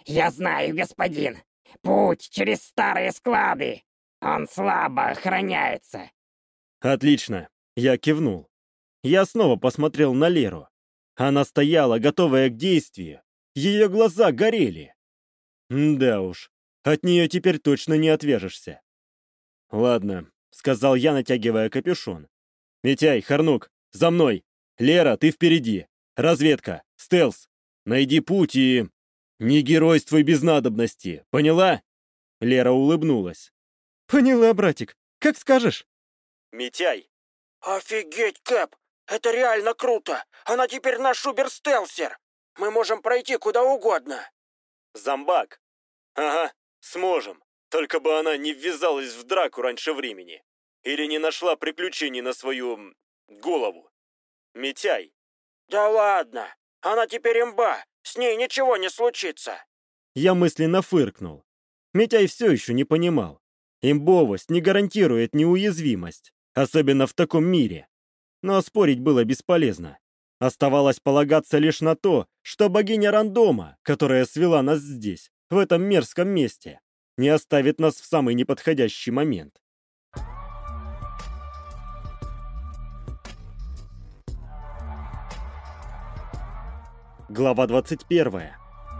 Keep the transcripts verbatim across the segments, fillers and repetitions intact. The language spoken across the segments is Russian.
Я знаю, господин. Путь через старые склады. Он слабо охраняется. Отлично. Я кивнул. Я снова посмотрел на Леру. Она стояла, готовая к действию. Ее глаза горели. Да уж, от нее теперь точно не отвяжешься. «Ладно», — сказал я, натягивая капюшон. «Митяй, Харнук, за мной! Лера, ты впереди! Разведка, стелс! Найди путь и... не геройствуй без надобности, поняла?» Лера улыбнулась. «Поняла, братик, как скажешь». «Митяй!» «Офигеть, Кэп! Это реально круто! Она теперь наш Убер-стелсер! Мы можем пройти куда угодно!» «Зомбак!» «Ага, сможем. Только бы она не ввязалась в драку раньше времени. Или не нашла приключений на свою... голову. Митяй!» «Да ладно! Она теперь имба! С ней ничего не случится!» Я мысленно фыркнул. Митяй все еще не понимал. Имбовость не гарантирует неуязвимость, особенно в таком мире. Но спорить было бесполезно. Оставалось полагаться лишь на то, что богиня рандома, которая свела нас здесь, в этом мерзком месте, не оставит нас в самый неподходящий момент. Глава двадцать первая.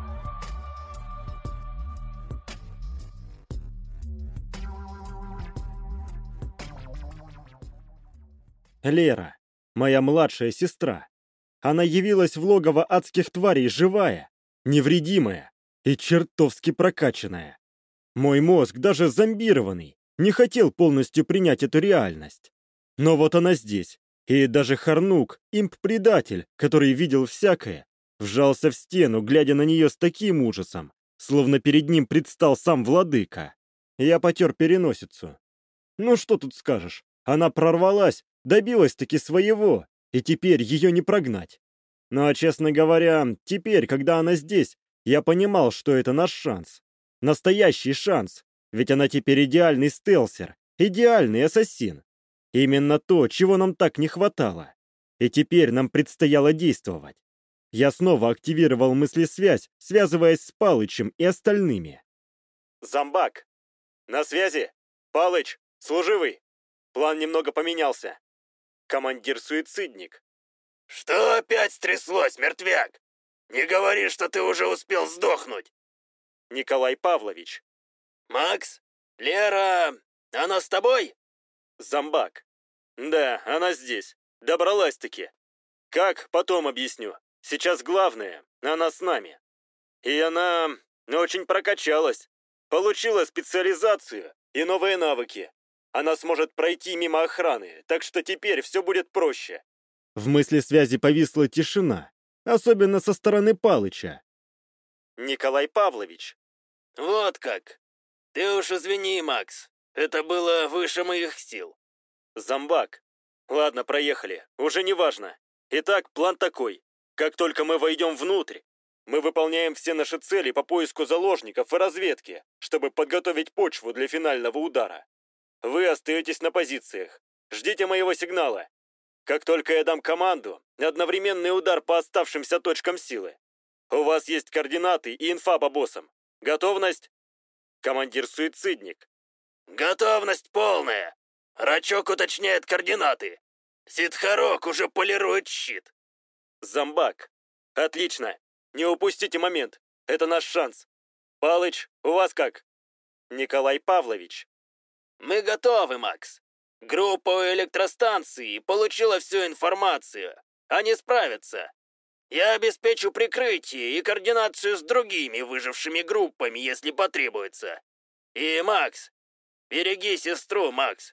Лера, моя младшая сестра. Она явилась в логово адских тварей живая, невредимая и чертовски прокачанная. Мой мозг, даже зомбированный, не хотел полностью принять эту реальность. Но вот она здесь, и даже Харнук, имп-предатель, который видел всякое, вжался в стену, глядя на нее с таким ужасом, словно перед ним предстал сам владыка. Я потер переносицу. Ну что тут скажешь, она прорвалась, добилась-таки своего, и теперь ее не прогнать. Но, честно говоря, теперь, когда она здесь, я понимал, что это наш шанс. Настоящий шанс, ведь она теперь идеальный стелсер, идеальный ассасин. Именно то, чего нам так не хватало. И теперь нам предстояло действовать. Я снова активировал мыслесвязь, связываясь с Палычем и остальными. «Зомбак! На связи! Палыч, служивый! План немного поменялся. Командир-суицидник». «Что опять стряслось, мертвяк? Не говори, что ты уже успел сдохнуть!» Николай Павлович. «Макс? Лера... она с тобой?» Зомбак. «Да, она здесь. Добралась-таки. Как, потом объясню. Сейчас главное, она с нами. И она очень прокачалась. Получила специализацию и новые навыки. Она сможет пройти мимо охраны, так что теперь все будет проще». В мысли связи повисла тишина, особенно со стороны Палыча. «Николай Павлович». «Вот как. Ты уж извини, Макс. Это было выше моих сил». Зомбак. «Ладно, проехали. Уже не важно. Итак, план такой. Как только мы войдем внутрь, мы выполняем все наши цели по поиску заложников и разведке, чтобы подготовить почву для финального удара. Вы остаетесь на позициях. Ждите моего сигнала. Как только я дам команду, одновременный удар по оставшимся точкам силы. У вас есть координаты и инфа по боссам. Готовность?» Командир-суицидник. «Готовность полная. Рачок уточняет координаты. Сидхарок уже полирует щит». Зомбак. «Отлично. Не упустите момент. Это наш шанс. Палыч, у вас как?» Николай Павлович. «Мы готовы, Макс. Группа у электростанции получила всю информацию. Они справятся. Я обеспечу прикрытие и координацию с другими выжившими группами, если потребуется. И, Макс, береги сестру, Макс.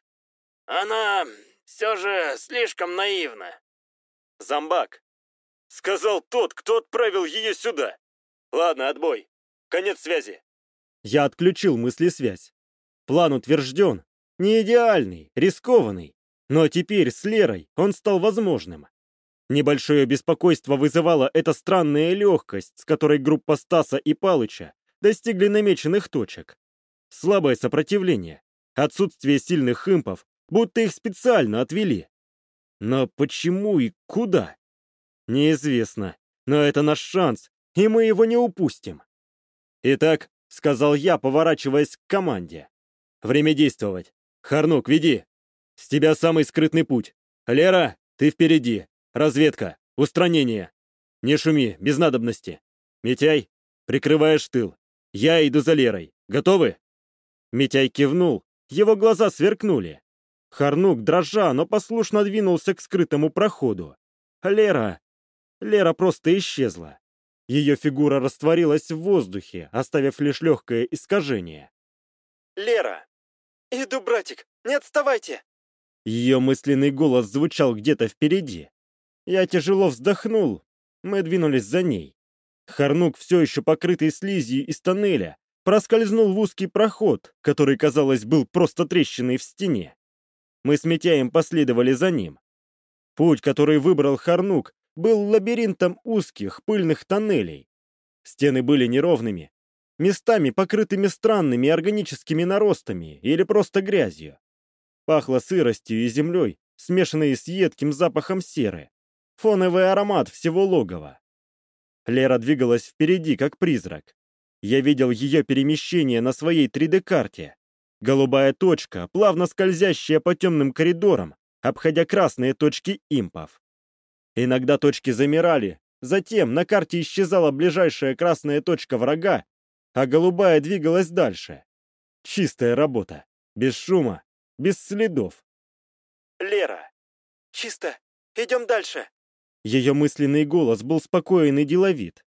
Она все же слишком наивна». Зомбак. «Сказал тот, кто отправил ее сюда. Ладно, отбой. Конец связи». Я отключил мыслесвязь. План утвержден. Не идеальный, рискованный. Но теперь с Лерой он стал возможным. Небольшое беспокойство вызывала эта странная легкость, с которой группа Стаса и Палыча достигли намеченных точек. Слабое сопротивление, отсутствие сильных импов, будто их специально отвели. Но почему и куда? Неизвестно, но это наш шанс, и мы его не упустим. «Итак», — сказал я, поворачиваясь к команде. «Время действовать. Харнук, веди. С тебя самый скрытный путь. Лера, ты впереди. Разведка. Устранение. Не шуми, без надобности. Митяй, прикрываешь тыл. Я иду за Лерой. Готовы?» Митяй кивнул. Его глаза сверкнули. Харнук, дрожа, но послушно двинулся к скрытому проходу. Лера... Лера просто исчезла. Ее фигура растворилась в воздухе, оставив лишь легкое искажение. «Лера!» «Иду, братик, не отставайте!» Ее мысленный голос звучал где-то впереди. Я тяжело вздохнул. Мы двинулись за ней. Харнук, все еще покрытый слизью из тоннеля, проскользнул в узкий проход, который, казалось, был просто трещиной в стене. Мы с Митяем последовали за ним. Путь, который выбрал Харнук, был лабиринтом узких, пыльных тоннелей. Стены были неровными, местами покрытыми странными органическими наростами или просто грязью. Пахло сыростью и землей, смешанной с едким запахом серы. Фоновый аромат всего логова. Лера двигалась впереди, как призрак. Я видел ее перемещение на своей три дэ-карте. Голубая точка, плавно скользящая по темным коридорам, обходя красные точки импов. Иногда точки замирали, затем на карте исчезала ближайшая красная точка врага, а голубая двигалась дальше. Чистая работа, без шума, без следов. «Лера! Чисто! Идем дальше!» Ее мысленный голос был спокоен и деловит.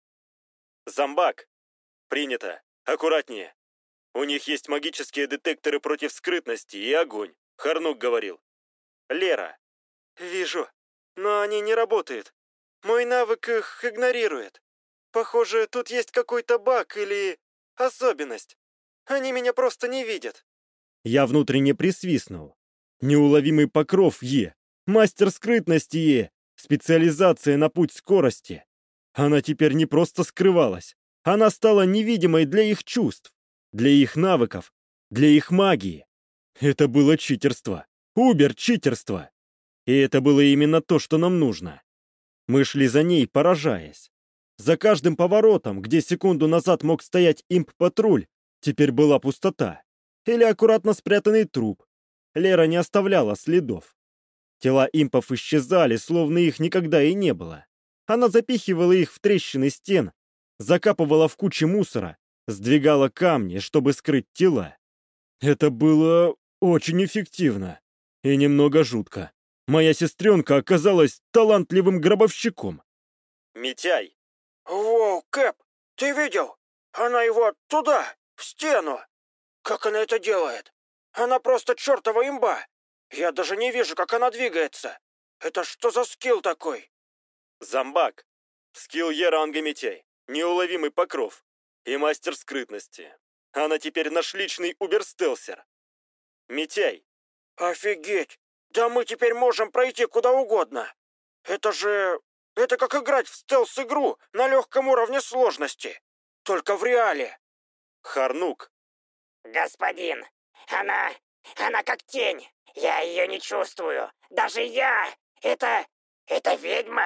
«Зомбак! Принято! Аккуратнее! У них есть магические детекторы против скрытности и огонь, Харнук говорил. Лера!» «Вижу, но они не работают. Мой навык их игнорирует. Похоже, тут есть какой-то баг или особенность. Они меня просто не видят». Я внутренне присвистнул. Неуловимый покров Е, мастер скрытности Е, специализация на путь скорости. Она теперь не просто скрывалась, она стала невидимой для их чувств, для их навыков, для их магии. Это было читерство, убер-читерство. И это было именно то, что нам нужно. Мы шли за ней, поражаясь. За каждым поворотом, где секунду назад мог стоять имп-патруль, теперь была пустота. Или аккуратно спрятанный труп. Лера не оставляла следов. Тела импов исчезали, словно их никогда и не было. Она запихивала их в трещины стен, закапывала в кучи мусора, сдвигала камни, чтобы скрыть тела. Это было очень эффективно и немного жутко. Моя сестренка оказалась талантливым гробовщиком. «Митяй!» «Воу, Кэп, ты видел? Она его туда, в стену! Как она это делает? Она просто чертова имба! Я даже не вижу, как она двигается! Это что за скилл такой?» «Зомбак. Скилл Е-ранга Митяй. Неуловимый покров. И мастер скрытности. Она теперь наш личный уберстелсер. Митяй!» «Офигеть! Да мы теперь можем пройти куда угодно! Это же... это как играть в стелс-игру на легком уровне сложности! Только в реале!» Харнук. Господин, она... она как тень. Я ее не чувствую. Даже я... это... это ведьма.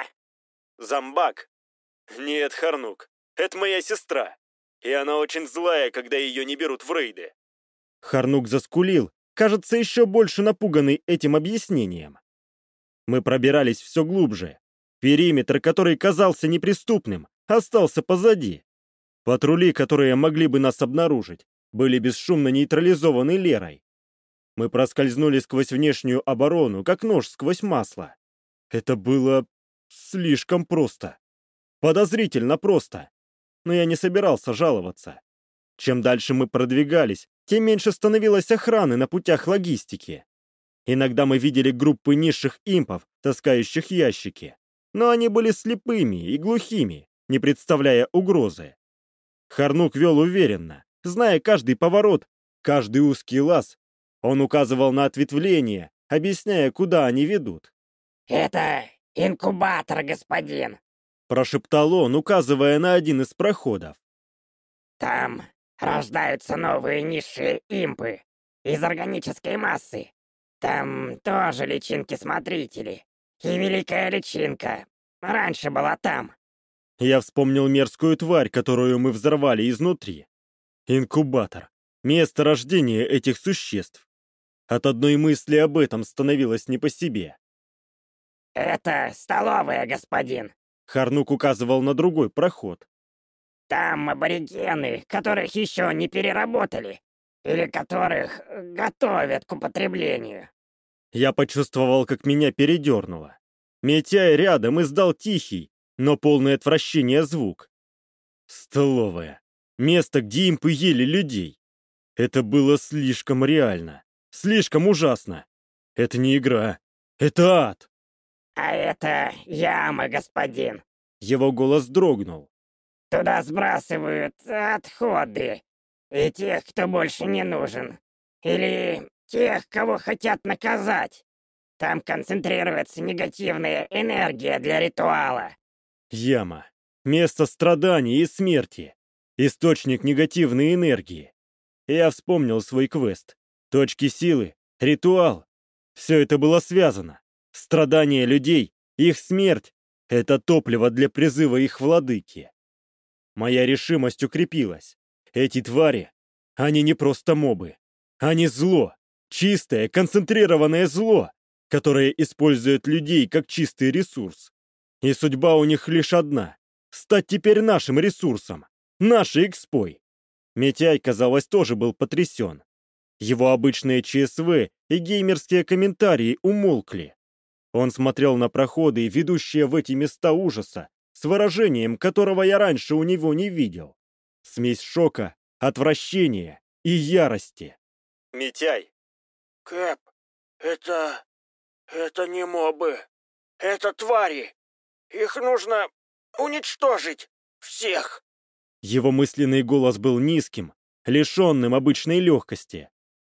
Зомбак. Нет, Харнук. Это моя сестра. И она очень злая, когда ее не берут в рейды. Харнук заскулил, кажется, еще больше напуганный этим объяснением. Мы пробирались все глубже. Периметр, который казался неприступным, остался позади. Патрули, которые могли бы нас обнаружить, были бесшумно нейтрализованы Лерой. Мы проскользнули сквозь внешнюю оборону, как нож сквозь масло. Это было слишком просто. Подозрительно просто. Но я не собирался жаловаться. Чем дальше мы продвигались, тем меньше становилось охраны на путях логистики. Иногда мы видели группы низших импов, таскающих ящики. Но они были слепыми и глухими, не представляя угрозы. Харнук вел уверенно, зная каждый поворот, каждый узкий лаз. Он указывал на ответвления, объясняя, куда они ведут. Это инкубатор, господин. Прошептал он, указывая на один из проходов. Там рождаются новые низшие импы из органической массы. Там тоже личинки-смотрители. И великая личинка раньше была там. Я вспомнил мерзкую тварь, которую мы взорвали изнутри. Инкубатор. Место рождения этих существ. От одной мысли об этом становилось не по себе. «Это столовая, господин. Харнук указывал на другой проход. Там аборигены, которых еще не переработали, или которых готовят к употреблению». Я почувствовал, как меня передернуло. Митяй рядом издал тихий, но полный отвращения звук. Столовая. Место, где импы ели людей. Это было слишком реально. Слишком ужасно. Это не игра. Это ад. «А это яма, господин. Его голос дрогнул. Туда сбрасывают отходы. И тех, кто больше не нужен. Или тех, кого хотят наказать. Там концентрируется негативная энергия для ритуала». Яма. Место страданий и смерти. Источник негативной энергии. Я вспомнил свой квест. Точки силы, ритуал. Все это было связано. Страдания людей, их смерть — это топливо для призыва их владыки. Моя решимость укрепилась. Эти твари, они не просто мобы. Они зло. Чистое, концентрированное зло, которое использует людей как чистый ресурс. И судьба у них лишь одна — стать теперь нашим ресурсом, нашей экспой. Митяй, казалось, тоже был потрясен. Его обычные ЧСВ и геймерские комментарии умолкли. Он смотрел на проходы, ведущие в эти места ужаса, с выражением, которого я раньше у него не видел. Смесь шока, отвращения и ярости. Митяй. Кэп, это... это не мобы. Это твари. Их нужно уничтожить. Всех. Его мысленный голос был низким, лишенным обычной легкости.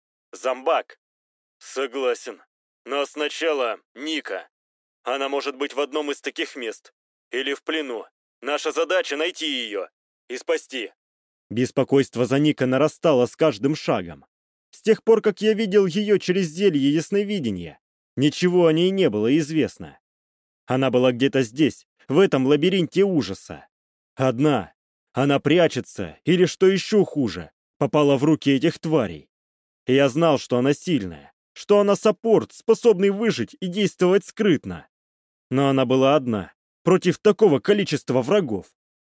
Зомбак. Согласен. Но сначала Ника. Она может быть в одном из таких мест. Или в плену. Наша задача — найти ее. И спасти. Беспокойство за Ника нарастало с каждым шагом. С тех пор, как я видел ее через зелье ясновидения, ничего о ней не было известно. Она была где-то здесь, в этом лабиринте ужаса. Одна. Она прячется, или, что еще хуже, попала в руки этих тварей. И я знал, что она сильная, что она саппорт, способный выжить и действовать скрытно. Но она была одна, против такого количества врагов.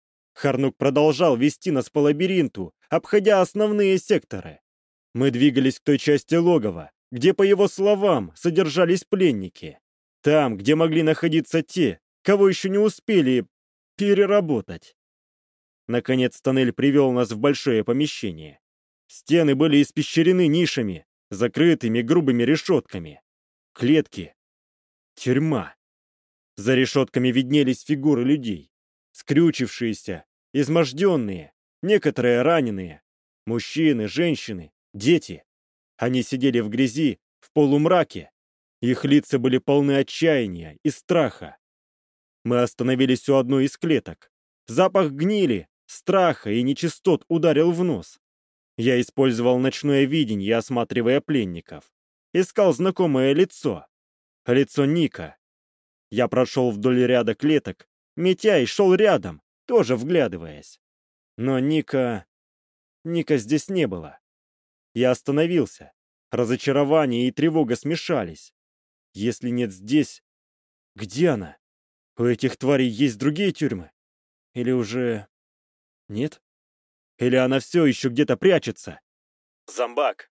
Харнук продолжал вести нас по лабиринту, обходя основные секторы. Мы двигались к той части логова, где, по его словам, содержались пленники. Там, где могли находиться те, кого еще не успели переработать. Наконец тоннель привел нас в большое помещение. Стены были испещрены нишами, закрытыми грубыми решетками. Клетки. Тюрьма. За решетками виднелись фигуры людей. Скрючившиеся, изможденные, некоторые раненые. Мужчины, женщины, дети. Они сидели в грязи, в полумраке. Их лица были полны отчаяния и страха. Мы остановились у одной из клеток. Запах гнили, страха и нечистот ударил в нос. Я использовал ночное видение, осматривая пленников. Искал знакомое лицо. Лицо Ника. Я прошел вдоль ряда клеток. Митяй шел рядом, тоже вглядываясь. Но Ника... Ника здесь не было. Я остановился. Разочарование и тревога смешались. Если нет здесь... Где она? У этих тварей есть другие тюрьмы? Или уже... Нет? Или она все еще где-то прячется? Зомбак.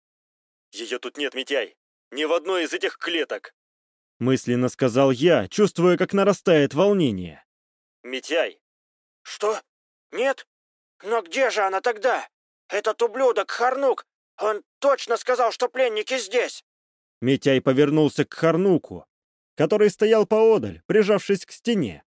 Ее тут нет, Митяй. Ни в одной из этих клеток. Мысленно сказал я, чувствуя, как нарастает волнение. Митяй. Что? Нет? Но где же она тогда? Этот ублюдок Харнук, он точно сказал, что пленники здесь. Митяй повернулся к Харнуку, который стоял поодаль, прижавшись к стене.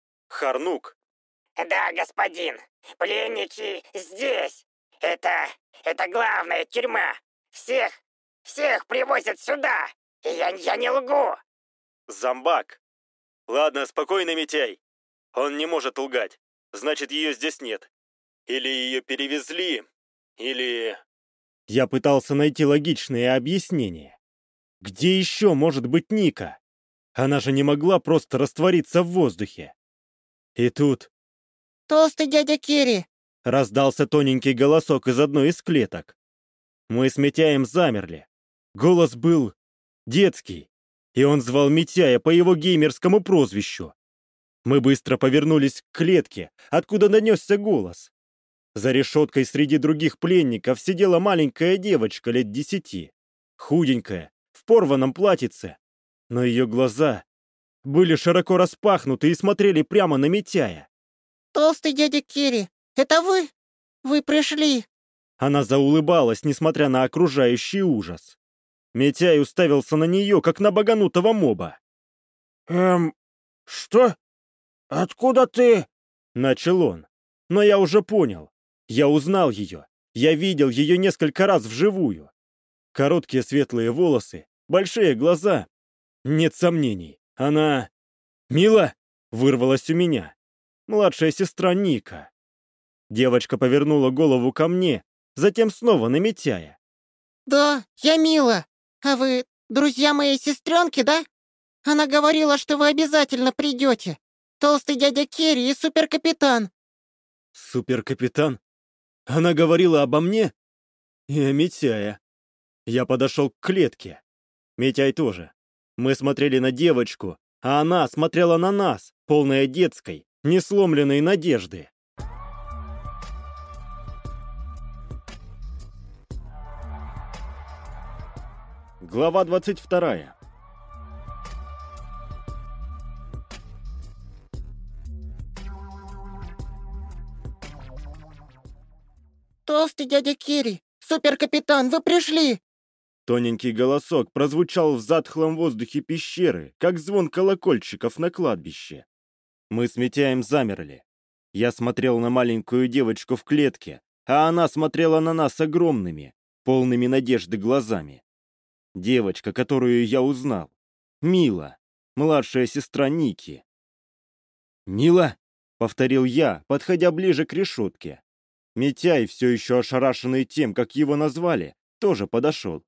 Харнук. «Да, господин. Пленники здесь. Это... это главная тюрьма. Всех... всех привозят сюда. И я, я не лгу». Зомбак. Ладно, спокойно, Митяй. Он не может лгать. Значит, ее здесь нет. Или ее перевезли, или... Я пытался найти логичное объяснение. Где еще может быть Ника? Она же не могла просто раствориться в воздухе. И тут... «Толстый дядя Кири!» Раздался тоненький голосок из одной из клеток. Мы с Митяем замерли. Голос был детский, и он звал Митяя по его геймерскому прозвищу. Мы быстро повернулись к клетке, откуда донесся голос. За решеткой среди других пленников сидела маленькая девочка лет десяти, худенькая, в порванном платьице, но ее глаза были широко распахнуты и смотрели прямо на Митяя. «Толстый дядя Керри, это вы? Вы пришли!» Она заулыбалась, несмотря на окружающий ужас. Митяй уставился на нее, как на боганутого моба. «Эм, что? Откуда ты?» — начал он. Но я уже понял. Я узнал ее. Я видел ее несколько раз вживую. Короткие светлые волосы, большие глаза. Нет сомнений, она... «Мила!» — вырвалась у меня. Младшая сестра Ника. Девочка повернула голову ко мне, затем снова на Митяя. «Да, я Мила. А вы друзья моей сестренки, да? Она говорила, что вы обязательно придете. Толстый дядя Керри и суперкапитан». «Суперкапитан? Она говорила обо мне?» «И о Митяя». Я подошел к клетке. Митяй тоже. Мы смотрели на девочку, а она смотрела на нас, полная детской, несломленной надежды. Глава двадцать вторая. «Толстый дядя Керри, суперкапитан, вы пришли!» Тоненький голосок прозвучал в затхлом воздухе пещеры, как звон колокольчиков на кладбище. Мы с Митяем замерли. Я смотрел на маленькую девочку в клетке, а она смотрела на нас огромными, полными надежды глазами. Девочка, которую я узнал. Мила, младшая сестра Ники. «Мила!» — повторил я, подходя ближе к решетке. Митяй, все еще ошарашенный тем, как его назвали, тоже подошел.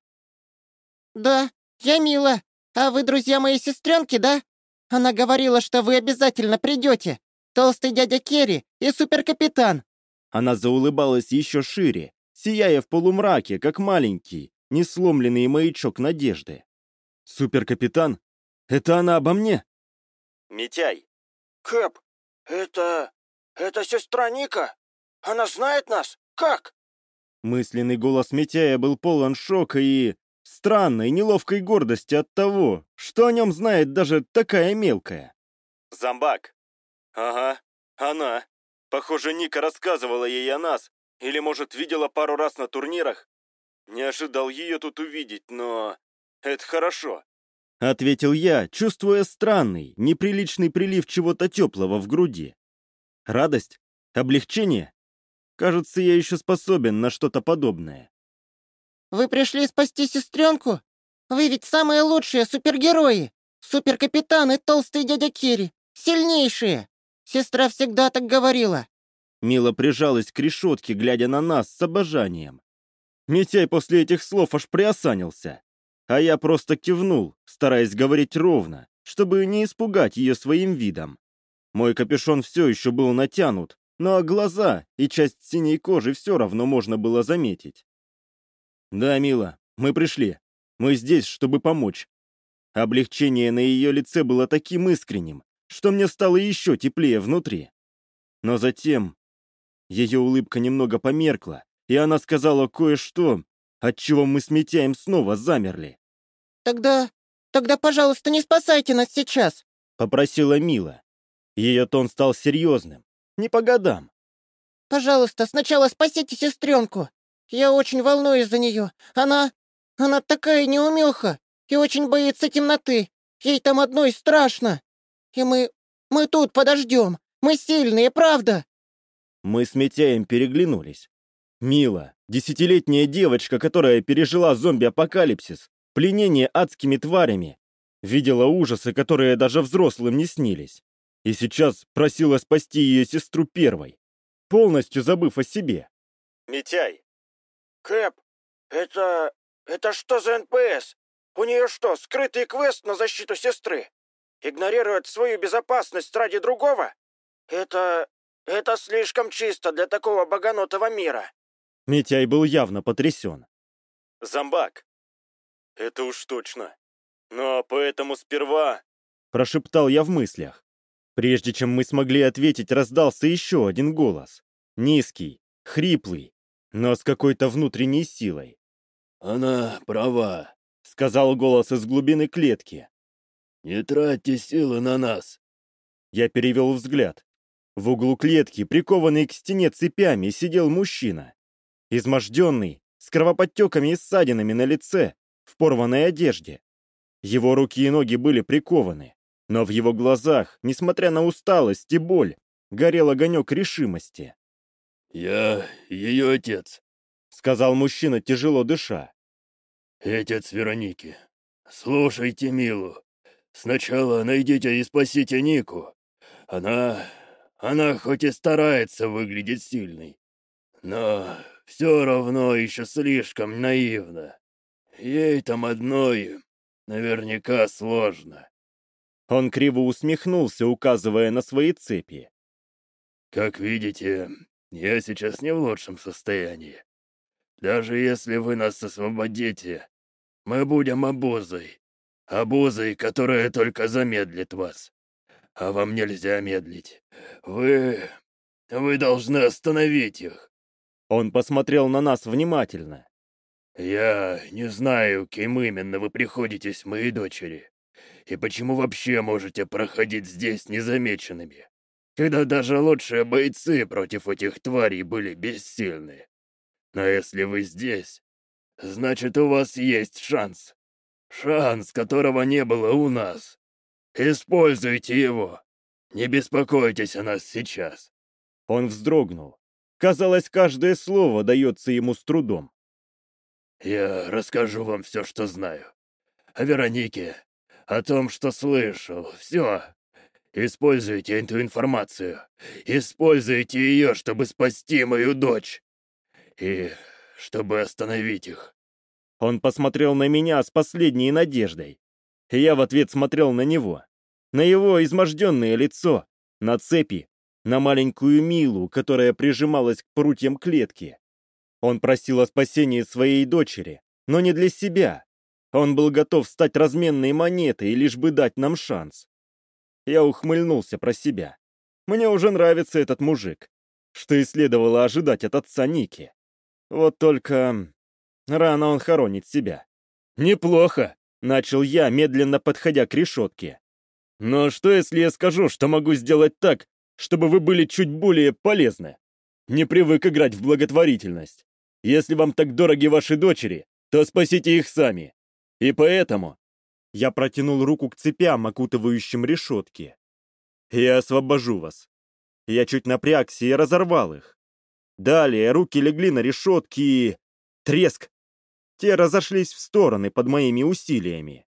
«Да, я Мила. А вы друзья моей сестренки, да? Она говорила, что вы обязательно придете. Толстый дядя Керри и суперкапитан». Она заулыбалась еще шире, сияя в полумраке, как маленький, несломленный маячок надежды. «Суперкапитан? Это она обо мне?» Митяй. «Кэп, это... это сестра Ника? Она знает нас? Как?» Мысленный голос Митяя был полон шока и странной, неловкой гордости от того, что о нем знает даже такая мелкая. Зомбак. Ага, она. Похоже, Ника рассказывала ей о нас. Или, может, видела пару раз на турнирах. Не ожидал ее тут увидеть, но... это хорошо. Ответил я, чувствуя странный, неприличный прилив чего-то теплого в груди. Радость? Облегчение? Кажется, я еще способен на что-то подобное. «Вы пришли спасти сестренку? Вы ведь самые лучшие супергерои! Суперкапитан и толстый дядя Керри! Сильнейшие! Сестра всегда так говорила!» Мила прижалась к решетке, глядя на нас с обожанием. Митяй после этих слов аж приосанился. А я просто кивнул, стараясь говорить ровно, чтобы не испугать ее своим видом. Мой капюшон все еще был натянут, но глаза и часть синей кожи все равно можно было заметить. «Да, Мила, мы пришли. Мы здесь, чтобы помочь». Облегчение на ее лице было таким искренним, что мне стало еще теплее внутри. Но затем ее улыбка немного померкла, и она сказала кое-что, от чего мы с Митяем снова замерли. «Тогда... тогда, пожалуйста, не спасайте нас сейчас!» — попросила Мила. Ее тон стал серьезным, не по годам. «Пожалуйста, сначала спасите сестренку. Я очень волнуюсь за нее. Она... она такая неумеха и очень боится темноты. Ей там одной страшно. И мы... мы тут подождем. Мы сильные, правда?» Мы с Митяем переглянулись. Мила, десятилетняя девочка, которая пережила зомби-апокалипсис, пленение адскими тварями, видела ужасы, которые даже взрослым не снились, и сейчас просила спасти ее сестру первой, полностью забыв о себе. Митяй. «Кэп, это... это что за эн пэ эс? У нее что, скрытый квест на защиту сестры? Игнорирует свою безопасность ради другого? Это... Это слишком чисто для такого богонутого мира. Митяй был явно потрясен. Зомбак. Это уж точно. Но поэтому сперва... Прошептал я в мыслях. Прежде чем мы смогли ответить, раздался еще один голос. Низкий, хриплый, но с какой-то внутренней силой. «Она права», — сказал голос из глубины клетки. «Не тратьте силы на нас». Я перевел взгляд. В углу клетки, прикованный к стене цепями, сидел мужчина. Изможденный, с кровоподтеками и ссадинами на лице, в порванной одежде. Его руки и ноги были прикованы, но в его глазах, несмотря на усталость и боль, горел огонек решимости. «Я ее отец», — сказал мужчина, тяжело дыша. «Отец Вероники. Слушайте Милу. Сначала найдите и спасите Нику. Она... она хоть и старается выглядеть сильной, но все равно еще слишком наивна. Ей там одной наверняка сложно». Он криво усмехнулся, указывая на свои цепи. «Как видите, я сейчас не в лучшем состоянии. Даже если вы нас освободите, мы будем обузой. Обузой, которая только замедлит вас. А вам нельзя медлить. Вы... вы должны остановить их». Он посмотрел на нас внимательно. «Я не знаю, кем именно вы приходитесь моей дочери, и почему вообще можете проходить здесь незамеченными, когда даже лучшие бойцы против этих тварей были бессильны. Но если вы здесь, значит, у вас есть шанс. Шанс, которого не было у нас. Используйте его. Не беспокойтесь о нас сейчас». Он вздрогнул. Казалось, каждое слово дается ему с трудом. «Я расскажу вам все, что знаю. О Веронике, о том, что слышал. Все. Используйте эту информацию. Используйте ее, чтобы спасти мою дочь. И чтобы остановить их». Он посмотрел на меня с последней надеждой. И я в ответ смотрел на него. На его изможденное лицо, на цепи, на маленькую Милу, которая прижималась к прутьям клетки. Он просил о спасении своей дочери, но не для себя. Он был готов стать разменной монетой, лишь бы дать нам шанс. Я ухмыльнулся про себя. Мне уже нравится этот мужик, что и следовало ожидать от отца Ники. Вот только... рано он хоронит себя. «Неплохо», — начал я, медленно подходя к решетке. «Но что, если я скажу, что могу сделать так, чтобы вы были чуть более полезны? Не привык играть в благотворительность. Если вам так дороги ваши дочери, то спасите их сами. И поэтому...» Я протянул руку к цепям, окутывающим решетки. «Я освобожу вас». Я чуть напрягся и разорвал их. Далее руки легли на решетки и... треск! Те разошлись в стороны под моими усилиями.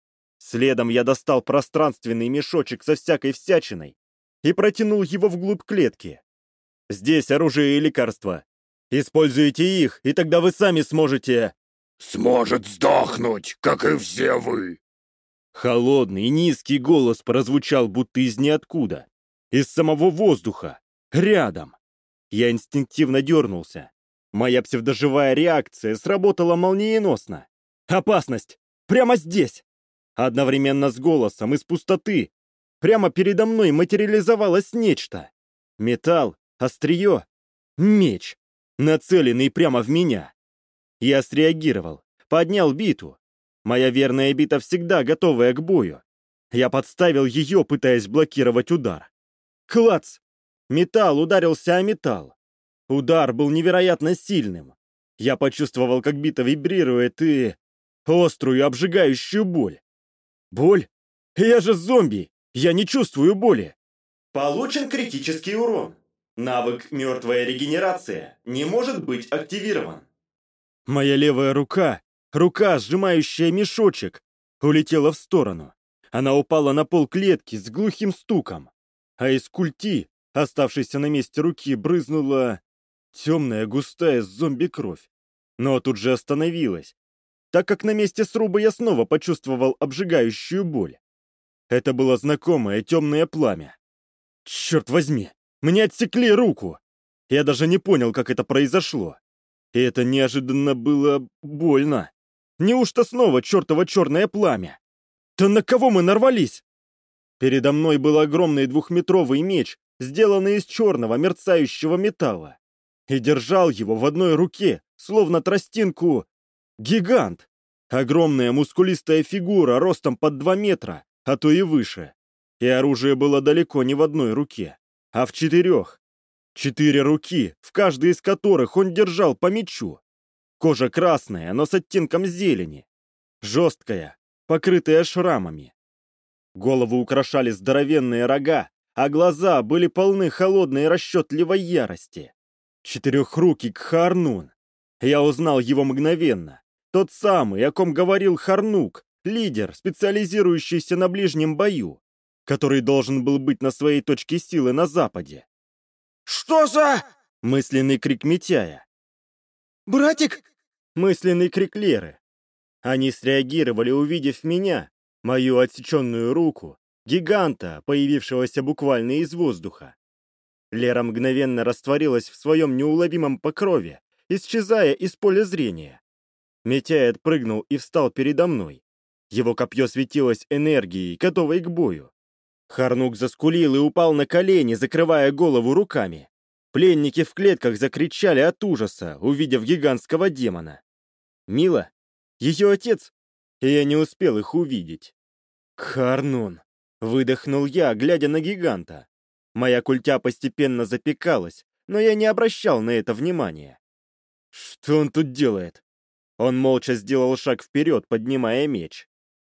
Следом я достал пространственный мешочек со всякой всячиной и протянул его вглубь клетки. «Здесь оружие и лекарства. Используйте их, и тогда вы сами сможете...» «Сможет сдохнуть, как и все вы!» Холодный, низкий голос прозвучал будто из ниоткуда. Из самого воздуха. Рядом. Я инстинктивно дернулся. Моя псевдоживая реакция сработала молниеносно. «Опасность! Прямо здесь!» Одновременно с голосом из пустоты прямо передо мной материализовалось нечто. Металл, острие, меч, нацеленный прямо в меня. Я среагировал, поднял биту. Моя верная бита всегда готовая к бою. Я подставил ее, пытаясь блокировать удар. Клац! Металл ударился о металл. Удар был невероятно сильным. Я почувствовал, как бита вибрирует, и... острую, обжигающую боль. Боль? Я же зомби! Я не чувствую боли. Получен критический урон. Навык «Мертвая регенерация» не может быть активирован. Моя левая рука, рука, сжимающая мешочек, улетела в сторону. Она упала на пол клетки с глухим стуком. А из культи, оставшейся на месте руки, брызнула темная густая зомби-кровь. Но тут же остановилась, так как на месте сруба я снова почувствовал обжигающую боль. Это было знакомое темное пламя. Черт возьми, Мне отсекли руку. Я даже не понял, как это произошло. И это неожиданно было больно. Неужто снова чертово черное пламя? Да на кого мы нарвались? Передо мной был огромный двухметровый меч, сделанный из черного мерцающего металла. И держал его в одной руке, словно тростинку, гигант. Огромная мускулистая фигура ростом под два метра, а то и выше. И оружие было далеко не в одной руке, а в четырех. Четыре руки, в каждой из которых он держал по мечу. Кожа красная, но с оттенком зелени. Жесткая, покрытая шрамами. Голову украшали здоровенные рога, а глаза были полны холодной расчетливой ярости. Четырехрукий Кхаарнун. Я узнал его мгновенно. Тот самый, о ком говорил Харнук, лидер, специализирующийся на ближнем бою, который должен был быть на своей точке силы на западе. «Что за...» — мысленный крик Митяя. «Братик!» — мысленный крик Леры. Они среагировали, увидев меня, мою отсеченную руку, гиганта, появившегося буквально из воздуха. Лера мгновенно растворилась в своем неуловимом покрове, исчезая из поля зрения. Митяй отпрыгнул и встал передо мной. Его копье светилось энергией, готовой к бою. Харнук заскулил и упал на колени, закрывая голову руками. Пленники в клетках закричали от ужаса, увидев гигантского демона. Мила? Ее отец? И я не успел их увидеть. Кхаарнун! Выдохнул я, глядя на гиганта. Моя культя постепенно запекалась, но я не обращал на это внимания. Что он тут делает? Он молча сделал шаг вперед, поднимая меч.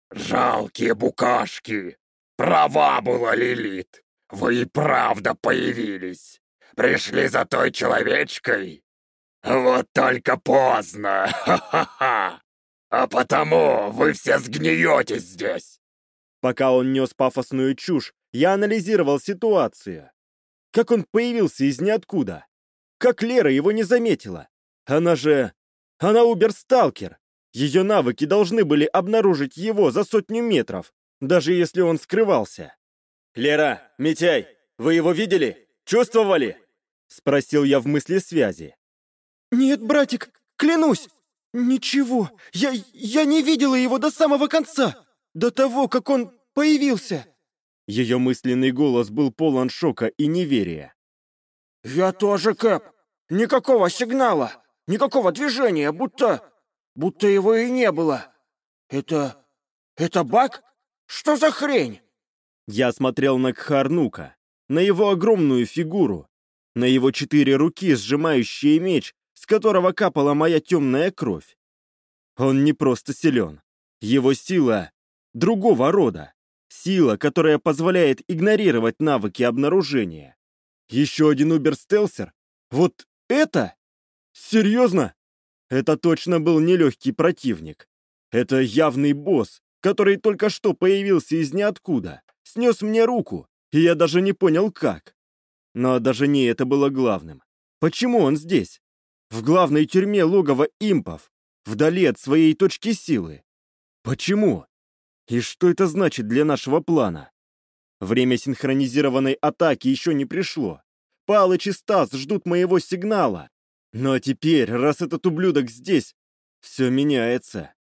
«Жалкие букашки! Права была Лилит! Вы и правда появились! Пришли за той человечкой? Вот только поздно! Ха-ха-ха! А потому вы все сгниете здесь!» Пока он нес пафосную чушь, я анализировал ситуацию. Как он появился из ниоткуда? Как Лера его не заметила? Она же... Она уберсталкер. Ее навыки должны были обнаружить его за сотню метров, даже если он скрывался. «Лера, Митяй, вы его видели? Чувствовали?» — спросил я в мысли связи. «Нет, братик, клянусь! Ничего, я, я не видела его до самого конца, до того, как он появился!» Ее мысленный голос был полон шока и неверия. «Я тоже, Кэп. Никакого сигнала, никакого движения, будто... будто его и не было. Это... это баг? Что за хрень?» Я смотрел на Кхаарнука, на его огромную фигуру, на его четыре руки, сжимающие меч, с которого капала моя темная кровь. Он не просто силен. Его сила другого рода. Сила, которая позволяет игнорировать навыки обнаружения. Еще один уберстелсер? Вот это? Серьезно? Это точно был нелегкий противник. Это явный босс, который только что появился из ниоткуда, снес мне руку, и я даже не понял, как. Но даже не это было главным. Почему он здесь? В главной тюрьме логова импов, вдали от своей точки силы. Почему? И что это значит для нашего плана? Время синхронизированной атаки еще не пришло. Палыч и Стас ждут моего сигнала. Но теперь, раз этот ублюдок здесь, все меняется.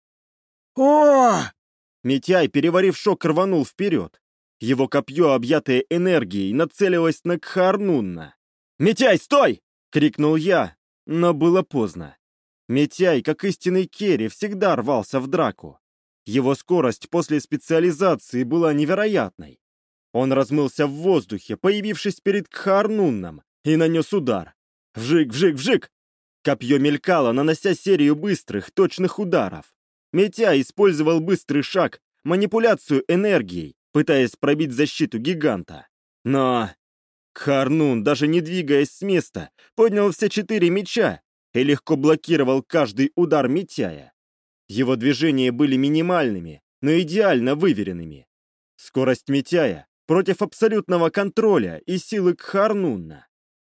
«О!» Митяй, переварив шок, рванул вперед. Его копье, объятое энергией, нацелилось на Кхаарнуна. «Митяй, стой!» — крикнул я, но было поздно. Митяй, как истинный керри, всегда рвался в драку. Его скорость после специализации была невероятной. Он размылся в воздухе, появившись перед Кхаарнуном, и нанес удар. Вжик, вжик, вжик! Копье мелькало, нанося серию быстрых, точных ударов. Митяй использовал быстрый шаг, манипуляцию энергией, пытаясь пробить защиту гиганта. Но Кхаарнун, даже не двигаясь с места, поднял все четыре меча и легко блокировал каждый удар Митяя. Его движения были минимальными, но идеально выверенными. Скорость Митяя против абсолютного контроля и силы Кхаарнуна.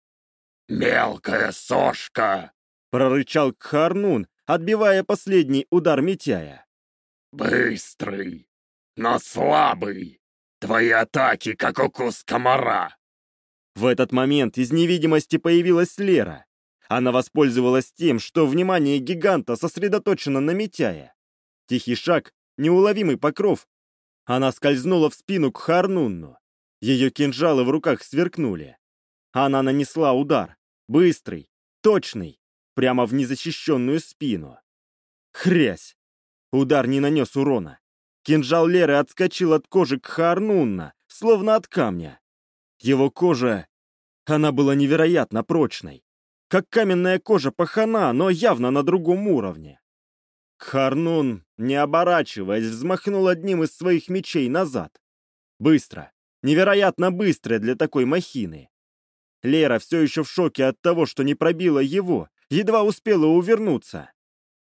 «Мелкая сошка!» — прорычал Кхаарнун, отбивая последний удар Митяя. «Быстрый, но слабый. Твои атаки, как укус комара». В этот момент из невидимости появилась Лера. Она воспользовалась тем, что внимание гиганта сосредоточено на Митяе. Тихий шаг, неуловимый покров. Она скользнула в спину к Харнунну. Ее кинжалы в руках сверкнули. Она нанесла удар. Быстрый, точный, прямо в незащищенную спину. Хрясь! Удар не нанес урона. Кинжал Леры отскочил от кожи к Харнунна, словно от камня. Его кожа... Она была невероятно прочной. Как каменная кожа пахана, но явно на другом уровне. Харнун, не оборачиваясь, взмахнул одним из своих мечей назад. Быстро. Невероятно быстро для такой махины. Лера все еще в шоке от того, что не пробила его, едва успела увернуться.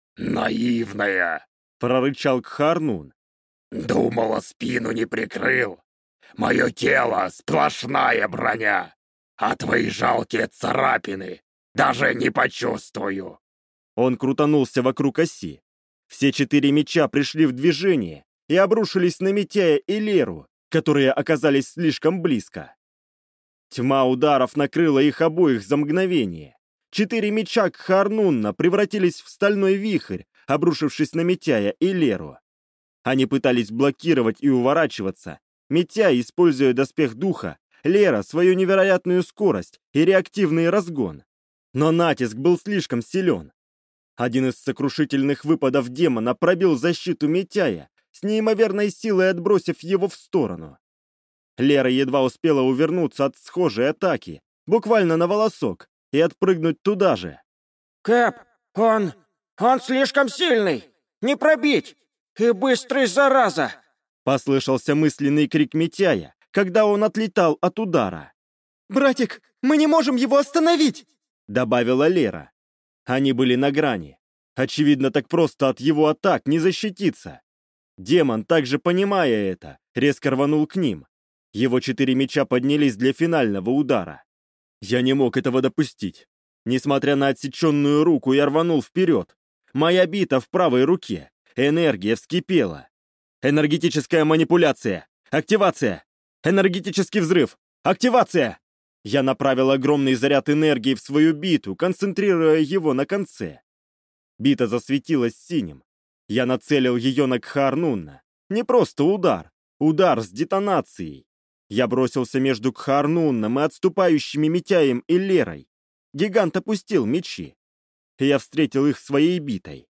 «Наивная!» — прорычал Кхарнун. «Думала, спину не прикрыл. Мое тело — сплошная броня, а твои жалкие царапины даже не почувствую». Он крутанулся вокруг оси. Все четыре меча пришли в движение и обрушились на Митяя и Леру, которые оказались слишком близко. Тьма ударов накрыла их обоих за мгновение. Четыре меча Кхарнунна превратились в стальной вихрь, обрушившись на Митяя и Леру. Они пытались блокировать и уворачиваться. Митяй, используя доспех духа, Лера — свою невероятную скорость и реактивный разгон. Но натиск был слишком силен. Один из сокрушительных выпадов демона пробил защиту Митяя, с неимоверной силой отбросив его в сторону. Лера едва успела увернуться от схожей атаки, буквально на волосок, и отпрыгнуть туда же. «Кэп, он... он слишком сильный! Не пробить! И быстрый, зараза!» Послышался мысленный крик Митяя, когда он отлетал от удара. «Братик, мы не можем его остановить!» добавила Лера. Они были на грани. Очевидно, так просто от его атак не защититься. Демон, также понимая это, резко рванул к ним. Его четыре меча поднялись для финального удара. Я не мог этого допустить. Несмотря на отсеченную руку, я рванул вперед. Моя бита в правой руке. Энергия вскипела. Энергетическая манипуляция. Активация. Энергетический взрыв. Активация. Я направил огромный заряд энергии в свою биту, концентрируя его на конце. Бита засветилась синим. Я нацелил ее на Кхарнунна. Не просто удар. Удар с детонацией. Я бросился между Кхарнунном и отступающими Митяем и Лерой. Гигант опустил мечи. Я встретил их своей битой.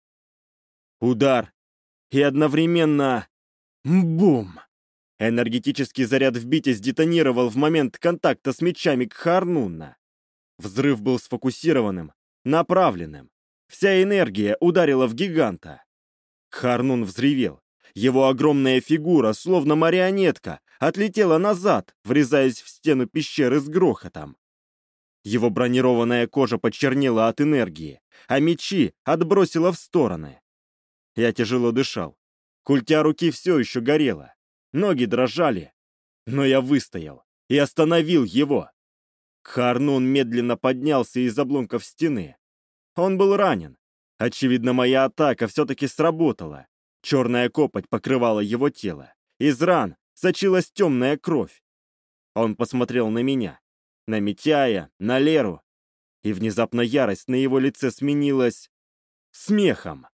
Удар. И одновременно... Бум! Энергетический заряд в бите сдетонировал в момент контакта с мечами Кхарнунна. Взрыв был сфокусированным, направленным. Вся энергия ударила в гиганта. Кхарнун взревел. Его огромная фигура, словно марионетка, отлетела назад, врезаясь в стену пещеры с грохотом. Его бронированная кожа почернела от энергии, а мечи отбросило в стороны. Я тяжело дышал. Культя руки все еще горела. Ноги дрожали. Но я выстоял и остановил его. Кхарнун медленно поднялся из обломков стены. Он был ранен. Очевидно, моя атака все-таки сработала. Черная копоть покрывала его тело. Из ран сочилась темная кровь. Он посмотрел на меня, на Митяя, на Леру. И внезапно ярость на его лице сменилась смехом.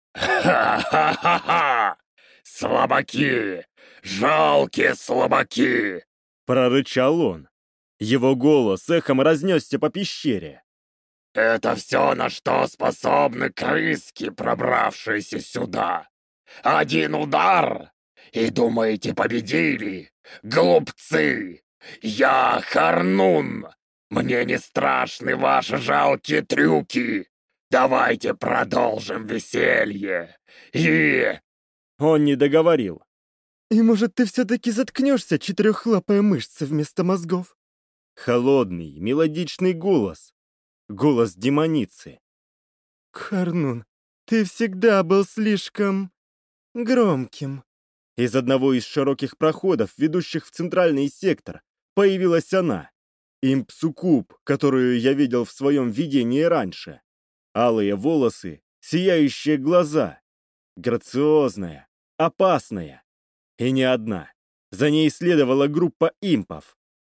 «Ха-ха-ха-ха! Слабаки! Жалкие слабаки!» Прорычал он. Его голос эхом разнесся по пещере. «Это все, на что способны крыски, пробравшиеся сюда. Один удар, и думаете, победили? Глупцы! Я Харнун! Мне не страшны ваши жалкие трюки! Давайте продолжим веселье! И...» Он не договорил. «И может, ты все-таки заткнешься, четырехлапая мышца вместо мозгов?» Холодный, мелодичный голос. Голос демоницы. «Кхарнун, ты всегда был слишком... громким». Из одного из широких проходов, ведущих в центральный сектор, появилась она. Имп-суккуб, которую я видел в своем видении раньше. Алые волосы, сияющие глаза. Грациозная, опасная. И не одна. За ней следовала группа импов.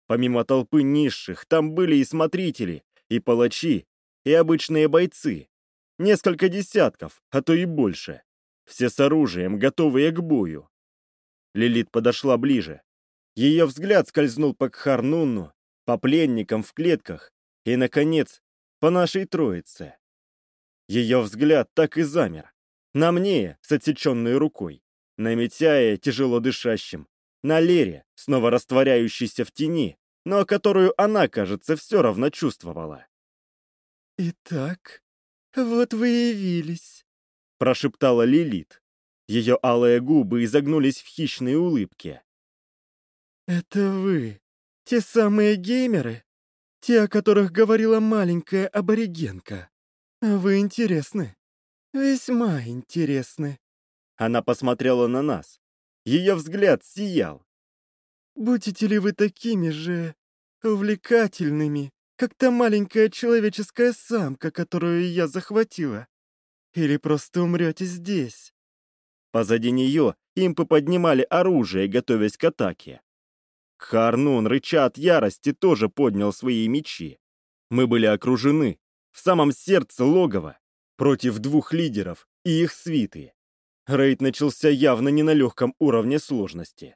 Помимо толпы низших, там были и смотрители, и палачи, и обычные бойцы. Несколько десятков, а то и больше. Все с оружием, готовые к бою. Лилит подошла ближе. Ее взгляд скользнул по Кхарнуну, по пленникам в клетках и, наконец, по нашей троице. Ее взгляд так и замер. На мне, с отсеченной рукой, на Митяе, тяжело дышащем, на Лере, снова растворяющейся в тени, но которую она, кажется, все равно чувствовала. «Итак, вот вы и явились», — прошептала Лилит. Ее алые губы изогнулись в хищной улыбке. «Это вы, те самые геймеры? Те, о которых говорила маленькая аборигенка. Вы интересны. Весьма интересны». Она посмотрела на нас. Ее взгляд сиял. «Будете ли вы такими же увлекательными, как та маленькая человеческая самка, которую я захватила? Или просто умрете здесь?» Позади нее импы поднимали оружие, готовясь к атаке. Кхарнун, рыча от ярости, тоже поднял свои мечи. Мы были окружены, в самом сердце логова, против двух лидеров и их свиты. Рейд начался явно не на легком уровне сложности.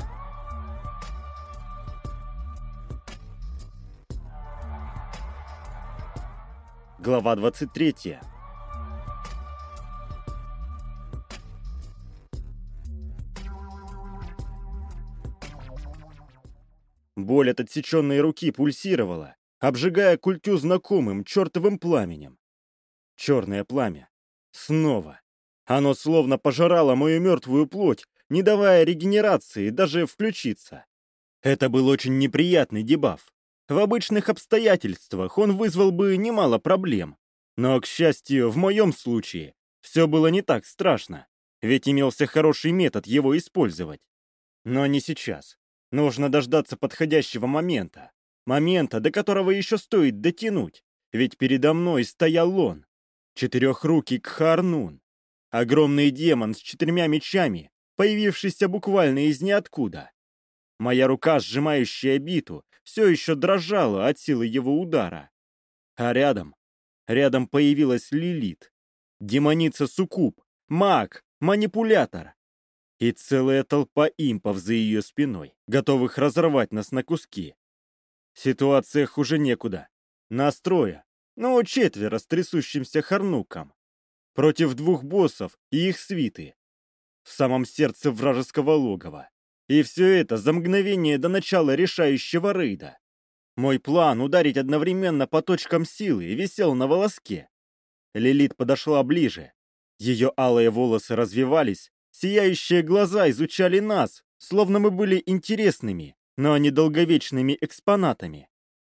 Глава двадцать третья. Боль от отсеченной руки пульсировала, обжигая культю знакомым чертовым пламенем. Черное пламя. Снова. Оно словно пожирало мою мертвую плоть, не давая регенерации даже включиться. Это был очень неприятный дебаф. В обычных обстоятельствах он вызвал бы немало проблем. Но, к счастью, в моем случае все было не так страшно, ведь имелся хороший метод его использовать. Но не сейчас. Нужно дождаться подходящего момента. Момента, до которого еще стоит дотянуть. Ведь передо мной стоял он. Четырехрукий Кхарнун. Огромный демон с четырьмя мечами, появившийся буквально из ниоткуда. Моя рука, сжимающая биту, все еще дрожала от силы его удара. А рядом, рядом появилась Лилит. Демоница-суккуб, маг, манипулятор. И целая толпа импов за ее спиной, готовых разорвать нас на куски. Ситуация хуже некуда. Нас трое, но четверо с трясущимся Харнуком. Против двух боссов и их свиты. В самом сердце вражеского логова. И все это за мгновение до начала решающего рейда. Мой план ударить одновременно по точкам силы висел на волоске. Лилит подошла ближе. Ее алые волосы развивались, сияющие глаза изучали нас, словно мы были интересными, но не долговечными экспонатами.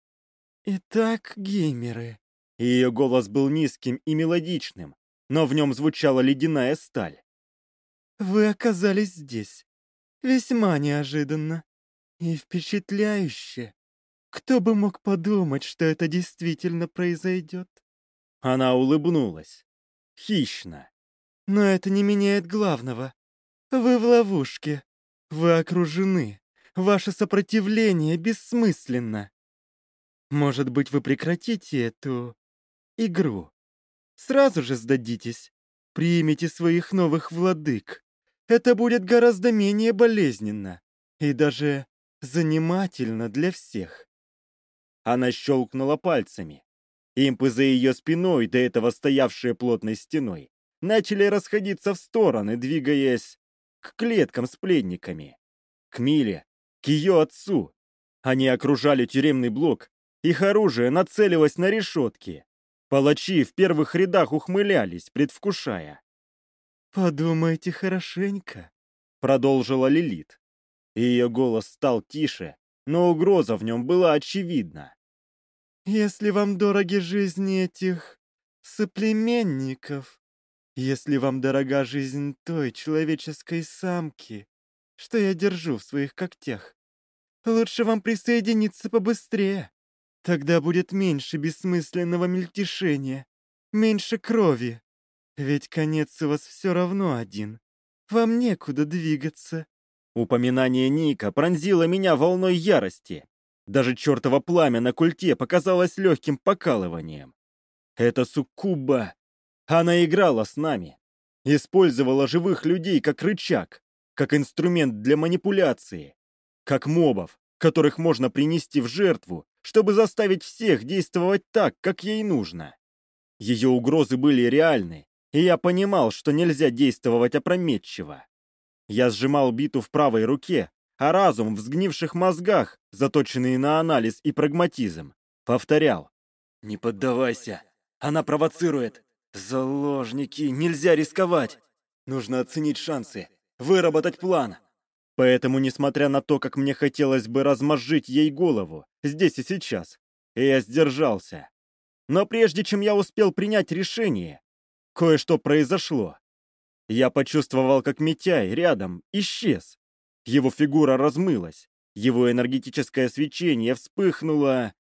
«Итак, геймеры...» Ее голос был низким и мелодичным, но в нем звучала ледяная сталь. «Вы оказались здесь. Весьма неожиданно. И впечатляюще. Кто бы мог подумать, что это действительно произойдет?» Она улыбнулась. Хищно. «Но это не меняет главного. Вы в ловушке. Вы окружены. Ваше сопротивление бессмысленно. Может быть, вы прекратите эту игру? Сразу же сдадитесь. Примите своих новых владык. Это будет гораздо менее болезненно и даже занимательно для всех». Она щелкнула пальцами. Импы за ее спиной, до этого стоявшие плотной стеной, начали расходиться в стороны, двигаясь к клеткам с пленниками. К Миле, к ее отцу. Они окружали тюремный блок, их оружие нацелилось на решетки. Палачи в первых рядах ухмылялись, предвкушая. «Подумайте хорошенько», — продолжила Лилит. Ее голос стал тише, но угроза в нем была очевидна. «Если вам дороги жизни этих соплеменников, если вам дорога жизнь той человеческой самки, что я держу в своих когтях, лучше вам присоединиться побыстрее. Тогда будет меньше бессмысленного мельтешения, меньше крови. Ведь конец у вас все равно один. Вам некуда двигаться». Упоминание Ника пронзило меня волной ярости. Даже чертово пламя на культе показалось легким покалыванием. Это суккуба. Она играла с нами. Использовала живых людей как рычаг, как инструмент для манипуляции, как мобов, которых можно принести в жертву, чтобы заставить всех действовать так, как ей нужно. Ее угрозы были реальны, и я понимал, что нельзя действовать опрометчиво. Я сжимал биту в правой руке, а разум в сгнивших мозгах, заточенный на анализ и прагматизм, повторял: «Не поддавайся, она провоцирует. Заложники, нельзя рисковать. Нужно оценить шансы, выработать план». Поэтому, несмотря на то, как мне хотелось бы размозжить ей голову, здесь и сейчас, я сдержался. Но прежде чем я успел принять решение, кое-что произошло. Я почувствовал, как Митяй рядом исчез. Его фигура размылась, его энергетическое свечение вспыхнуло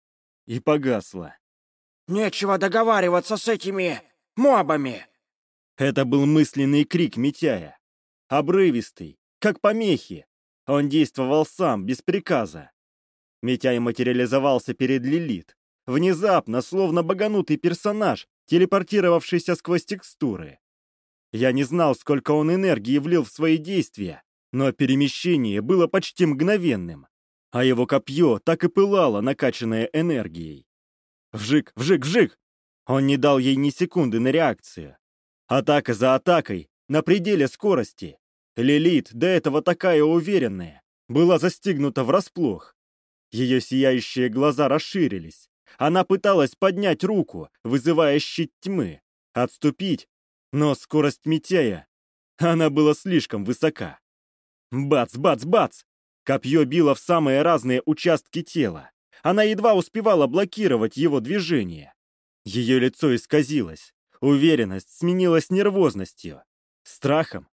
и погасло. «Нечего договариваться с этими мобами!» Это был мысленный крик Митяя. Обрывистый, как помехи. Он действовал сам, без приказа. Митяй материализовался перед Лилит. Внезапно, словно баганутый персонаж, телепортировавшийся сквозь текстуры. Я не знал, сколько он энергии влил в свои действия, но перемещение было почти мгновенным, а его копье так и пылало, накачанное энергией. Вжик, вжик, вжик! Он не дал ей ни секунды на реакцию. Атака за атакой, на пределе скорости. Лилит, до этого такая уверенная, была застигнута врасплох. Ее сияющие глаза расширились. Она пыталась поднять руку, вызывая щит тьмы, отступить, но скорость Митяя, она была слишком высока. Бац, бац, бац! Копье било в самые разные участки тела. Она едва успевала блокировать его движение. Ее лицо исказилось. Уверенность сменилась нервозностью, страхом.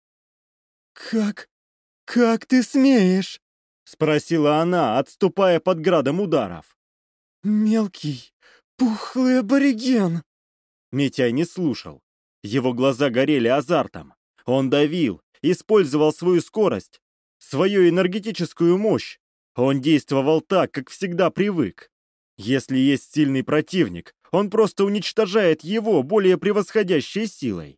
«Как? Как ты смеешь?» — спросила она, отступая под градом ударов. «Мелкий, пухлый абориген!» Митяй не слушал. Его глаза горели азартом. Он давил, использовал свою скорость, свою энергетическую мощь. Он действовал так, как всегда привык. Если есть сильный противник, он просто уничтожает его более превосходящей силой.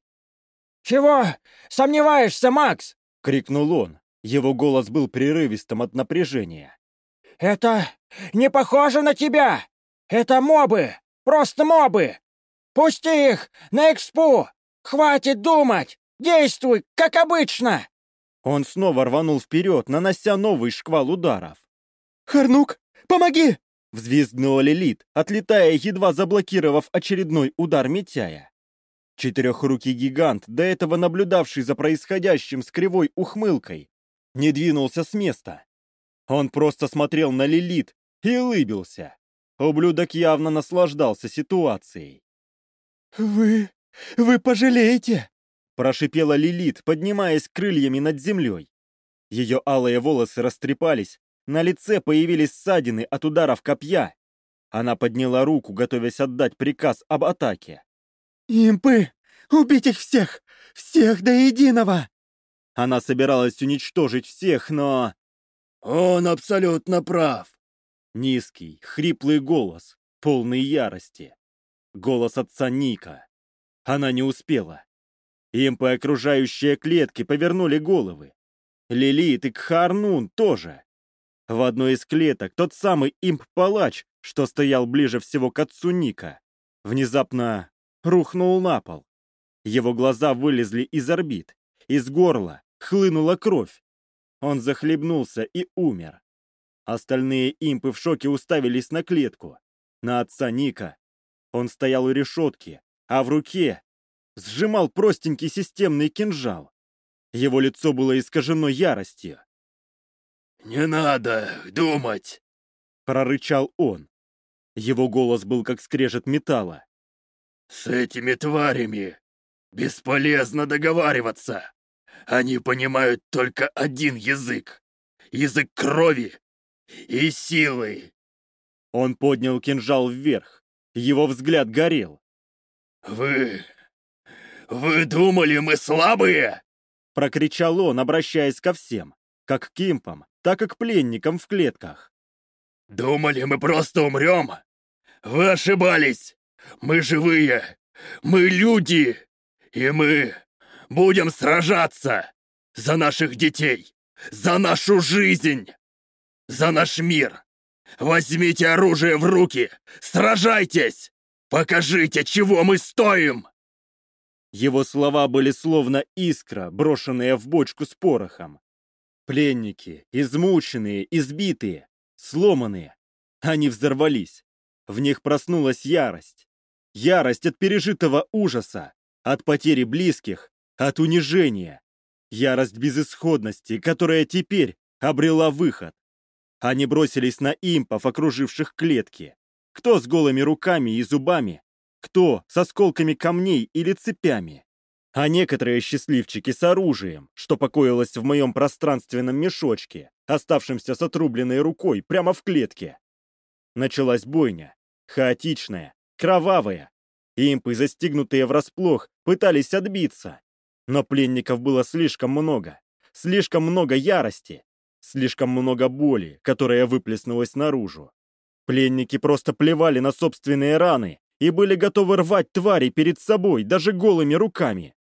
«Чего? Сомневаешься, Макс?» — крикнул он. Его голос был прерывистым от напряжения. «Это не похоже на тебя! Это мобы! Просто мобы! Пусти их на экспу! Хватит думать! Действуй, как обычно!» Он снова рванул вперед, нанося новый шквал ударов. «Харнук, помоги!» — взвизгнула Лилит, отлетая, едва заблокировав очередной удар Митяя. Четырехрукий гигант, до этого наблюдавший за происходящим с кривой ухмылкой, не двинулся с места. Он просто смотрел на Лилит и улыбился. Ублюдок явно наслаждался ситуацией. «Вы... вы пожалеете!» — прошипела Лилит, поднимаясь крыльями над землей. Ее алые волосы растрепались, на лице появились ссадины от ударов копья. Она подняла руку, готовясь отдать приказ об атаке. «Импы! Убить их всех! Всех до единого!» Она собиралась уничтожить всех, но... Он абсолютно прав. Низкий, хриплый голос, полный ярости. Голос отца Ника. Она не успела. Импы, окружающие клетки, повернули головы. Лилит и Кхарнун тоже. В одной из клеток тот самый имп-палач, что стоял ближе всего к отцу Ника, внезапно рухнул на пол. Его глаза вылезли из орбит, из горла хлынула кровь. Он захлебнулся и умер. Остальные импы в шоке уставились на клетку, на отца Ника. Он стоял у решетки, а в руке сжимал простенький системный кинжал. Его лицо было искажено яростью. «Не надо думать!» — прорычал он. Его голос был как скрежет металла. «С этими тварями бесполезно договариваться. Они понимают только один язык. Язык крови и силы». Он поднял кинжал вверх. Его взгляд горел. «Вы... вы думали, мы слабые?» — прокричал он, обращаясь ко всем, как к импам, так и к пленникам в клетках. Думали, мы просто умрем? Вы ошибались! Мы живые! Мы люди! И мы будем сражаться за наших детей, за нашу жизнь, за наш мир! Возьмите оружие в руки! Сражайтесь! Покажите, чего мы стоим!» Его слова были словно искра, брошенная в бочку с порохом. Пленники, измученные, избитые, сломанные, они взорвались. В них проснулась ярость. Ярость от пережитого ужаса, от потери близких, от унижения. Ярость безысходности, которая теперь обрела выход. Они бросились на импов, окруживших клетки. Кто с голыми руками и зубами, кто с осколками камней или цепями. А некоторые счастливчики с оружием, что покоилось в моем пространственном мешочке, оставшемся с отрубленной рукой прямо в клетке. Началась бойня. Хаотичная, кровавая. Импы, застигнутые врасплох, пытались отбиться. Но пленников было слишком много. Слишком много ярости. Слишком много боли, которая выплеснулась наружу. Пленники просто плевали на собственные раны и были готовы рвать твари перед собой, даже голыми руками.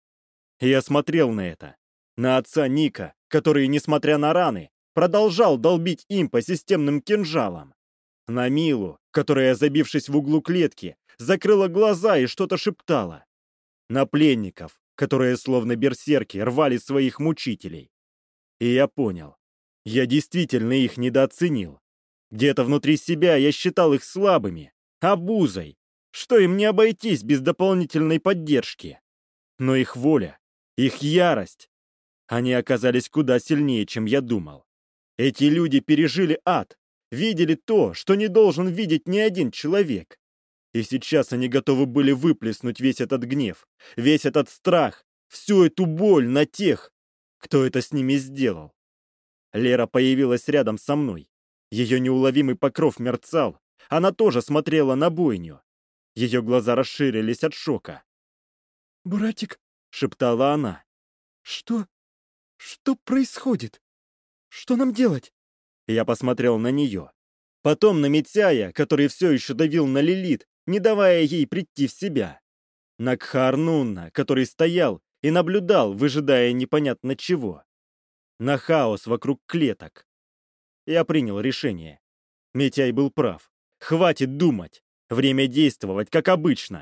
Я смотрел на это. На отца Ника, который, несмотря на раны, продолжал долбить импа системным кинжалом. На Милу, которая, забившись в углу клетки, закрыла глаза и что-то шептала. На пленников, которые, словно берсерки, рвали своих мучителей. И я понял. Я действительно их недооценил. Где-то внутри себя я считал их слабыми, обузой, что им не обойтись без дополнительной поддержки. Но их воля, их ярость, они оказались куда сильнее, чем я думал. Эти люди пережили ад, видели то, что не должен видеть ни один человек. И сейчас они готовы были выплеснуть весь этот гнев, весь этот страх, всю эту боль на тех, кто это с ними сделал. Лера появилась рядом со мной. Ее неуловимый покров мерцал. Она тоже смотрела на бойню. Ее глаза расширились от шока. «Братик», — шептала она. «Что? Что происходит? Что нам делать?» Я посмотрел на нее. Потом на Митяя, который все еще давил на Лилит, не давая ей прийти в себя. На Кхарнунна, который стоял и наблюдал, выжидая непонятно чего. На хаос вокруг клеток. Я принял решение. Митяй был прав. Хватит думать. Время действовать, как обычно.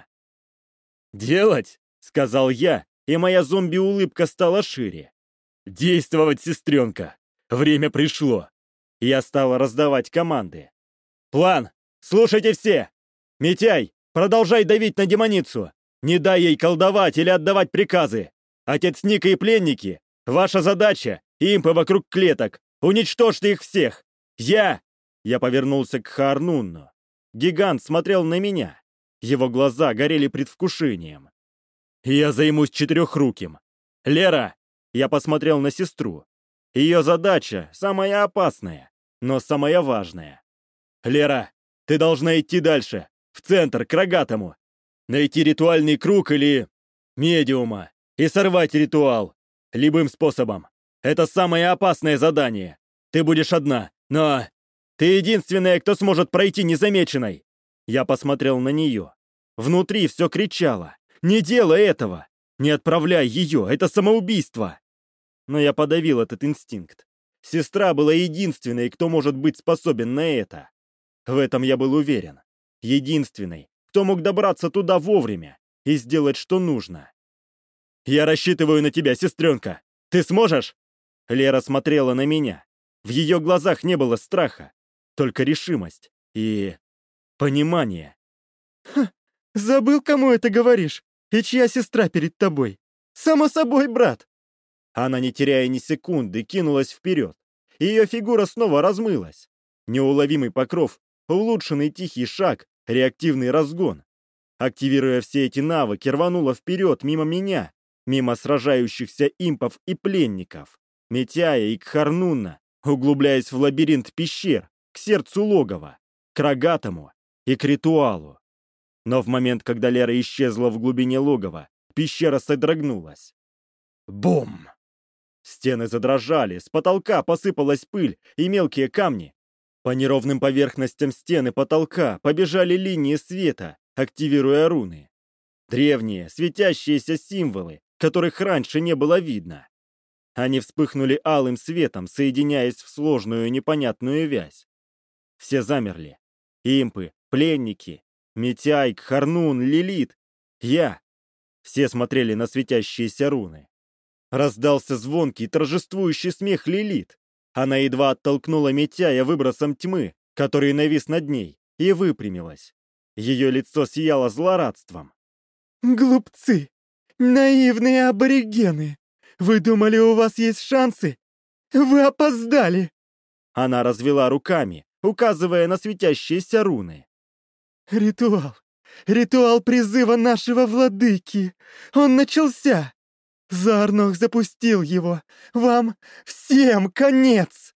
«Делать?» — сказал я, и моя зомби-улыбка стала шире. «Действовать, сестренка! Время пришло!» Я стал раздавать команды. «План! Слушайте все! Митяй, продолжай давить на демоницу! Не дай ей колдовать или отдавать приказы! Отец Ника и пленники! Ваша задача — импы вокруг клеток! Уничтожьте их всех! Я...» Я повернулся к Харнунну. Гигант смотрел на меня. Его глаза горели предвкушением. «Я займусь четырехруким. Лера!» Я посмотрел на сестру. Ее задача самая опасная, но самая важная. «Лера, ты должна идти дальше, в центр, к рогатому. Найти ритуальный круг или... медиума и сорвать ритуал. Любым способом. Это самое опасное задание. Ты будешь одна, но... ты единственная, кто сможет пройти незамеченной!» Я посмотрел на нее. Внутри все кричало. «Не делай этого! Не отправляй ее! Это самоубийство!» Но я подавил этот инстинкт. Сестра была единственной, кто может быть способен на это. В этом я был уверен. Единственной, кто мог добраться туда вовремя и сделать, что нужно. «Я рассчитываю на тебя, сестренка! Ты сможешь?» Лера смотрела на меня. В ее глазах не было страха, только решимость и... понимание. «Ха, забыл, кому это говоришь? И чья сестра перед тобой? Само собой, брат!» Она, не теряя ни секунды, кинулась вперед. Ее фигура снова размылась. Неуловимый покров, улучшенный тихий шаг, реактивный разгон. Активируя все эти навыки, рванула вперед мимо меня, мимо сражающихся импов и пленников, Митяя и Кхарнунна, углубляясь в лабиринт пещер, к сердцу логова, к рогатому и к ритуалу. Но в момент, когда Лера исчезла в глубине логова, пещера содрогнулась. Бум! Стены задрожали, с потолка посыпалась пыль и мелкие камни. По неровным поверхностям стен и потолка побежали линии света, активируя руны. Древние, светящиеся символы, которых раньше не было видно. Они вспыхнули алым светом, соединяясь в сложную непонятную вязь. Все замерли. Импы, пленники, Митяйк, Харнун, Лилит, я. Все смотрели на светящиеся руны. Раздался звонкий, торжествующий смех Лилит. Она едва оттолкнула Митяя выбросом тьмы, который навис над ней, и выпрямилась. Ее лицо сияло злорадством. «Глупцы! Наивные аборигены! Вы думали, у вас есть шансы? Вы опоздали!» Она развела руками, указывая на светящиеся руны. «Ритуал! Ритуал призыва нашего владыки! Он начался! Заарнох запустил его! Вам всем конец!»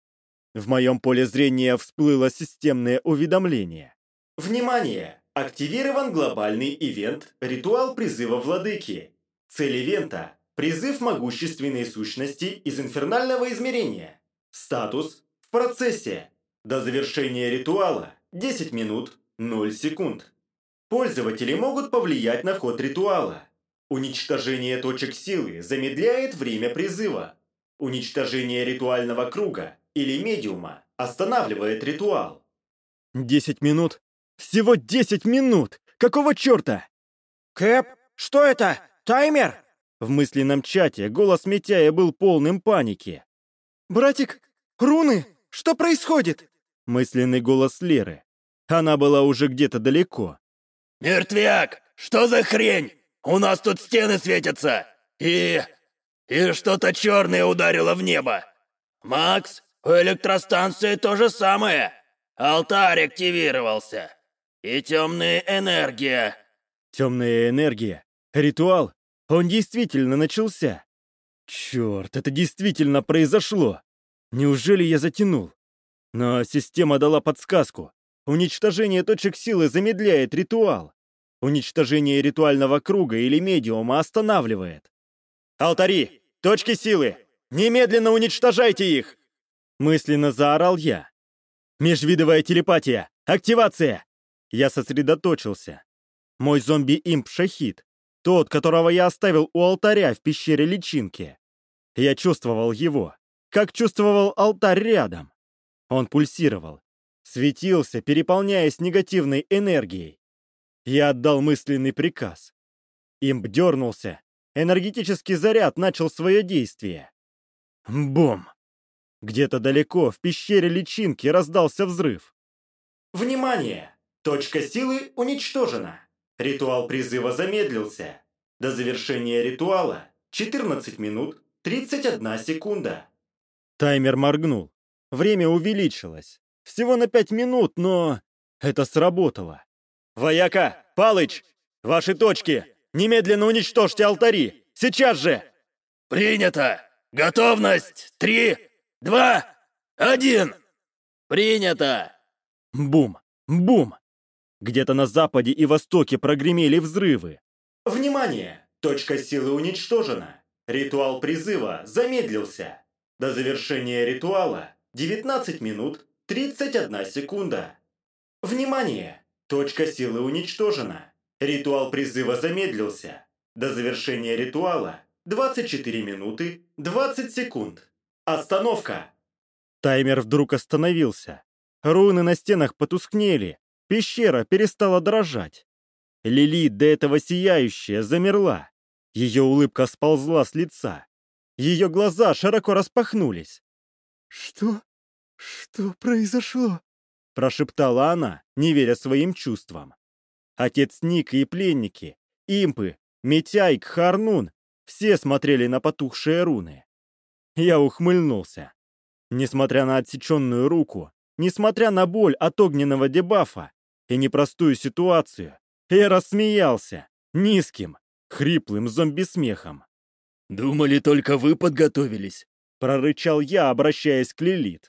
В моем поле зрения всплыло системное уведомление. Внимание! Активирован глобальный ивент «Ритуал призыва владыки». Цель ивента – призыв могущественной сущности из инфернального измерения. Статус – в процессе. До завершения ритуала – десять минут, ноль секунд. Пользователи могут повлиять на ход ритуала. Уничтожение точек силы замедляет время призыва. Уничтожение ритуального круга или медиума останавливает ритуал. Десять минут? Всего десять минут! Какого черта? Кэп, что это? Таймер? В мысленном чате голос Митяя был полным паники. «Братик, руны! Что происходит?» Мысленный голос Леры. Она была уже где-то далеко. «Мертвяк! Что за хрень? У нас тут стены светятся! И... и что-то черное ударило в небо! Макс, у электростанции то же самое! Алтарь активировался! И темная энергия!» Темная энергия? Ритуал? Он действительно начался. Черт, это действительно произошло. Неужели я затянул? Но система дала подсказку. Уничтожение точек силы замедляет ритуал. Уничтожение ритуального круга или медиума останавливает. «Алтари! Точки силы! Немедленно уничтожайте их!» Мысленно заорал я. «Межвидовая телепатия! Активация!» Я сосредоточился. Мой зомби-имп Шахид, тот, которого я оставил у алтаря в пещере личинки. Я чувствовал его, как чувствовал алтарь рядом. Он пульсировал, светился, переполняясь негативной энергией. Я отдал мысленный приказ. Имп дернулся, энергетический заряд начал свое действие. Бум! Где-то далеко, в пещере личинки, раздался взрыв. «Внимание! Точка силы уничтожена. Ритуал призыва замедлился. До завершения ритуала четырнадцать минут тридцать одна секунда». Таймер моргнул. Время увеличилось. Всего на пять минут, но... это сработало. «Вояка! Палыч! Ваши точки! Немедленно уничтожьте алтари! Сейчас же!» «Принято! Готовность! Три, два, один! Принято!» Бум! Бум! Где-то на западе и востоке прогремели взрывы. «Внимание! Точка силы уничтожена. Ритуал призыва замедлился. До завершения ритуала девятнадцать минут тридцать одна секунда. Внимание! Точка силы уничтожена. Ритуал призыва замедлился. До завершения ритуала двадцать четыре минуты двадцать секунд. Остановка!» Таймер вдруг остановился. Руны на стенах потускнели. Пещера перестала дрожать. Лилит, до этого сияющая, замерла. Ее улыбка сползла с лица. Ее глаза широко распахнулись. «Что? Что произошло?» Прошептала она, не веря своим чувствам. Отец Ника и пленники, импы, Митяйк, Харнун — все смотрели на потухшие руны. Я ухмыльнулся. Несмотря на отсеченную руку, несмотря на боль от огненного дебафа и непростую ситуацию, я рассмеялся низким, хриплым зомби-смехом. «Думали, только вы подготовились?» — прорычал я, обращаясь к Лилит.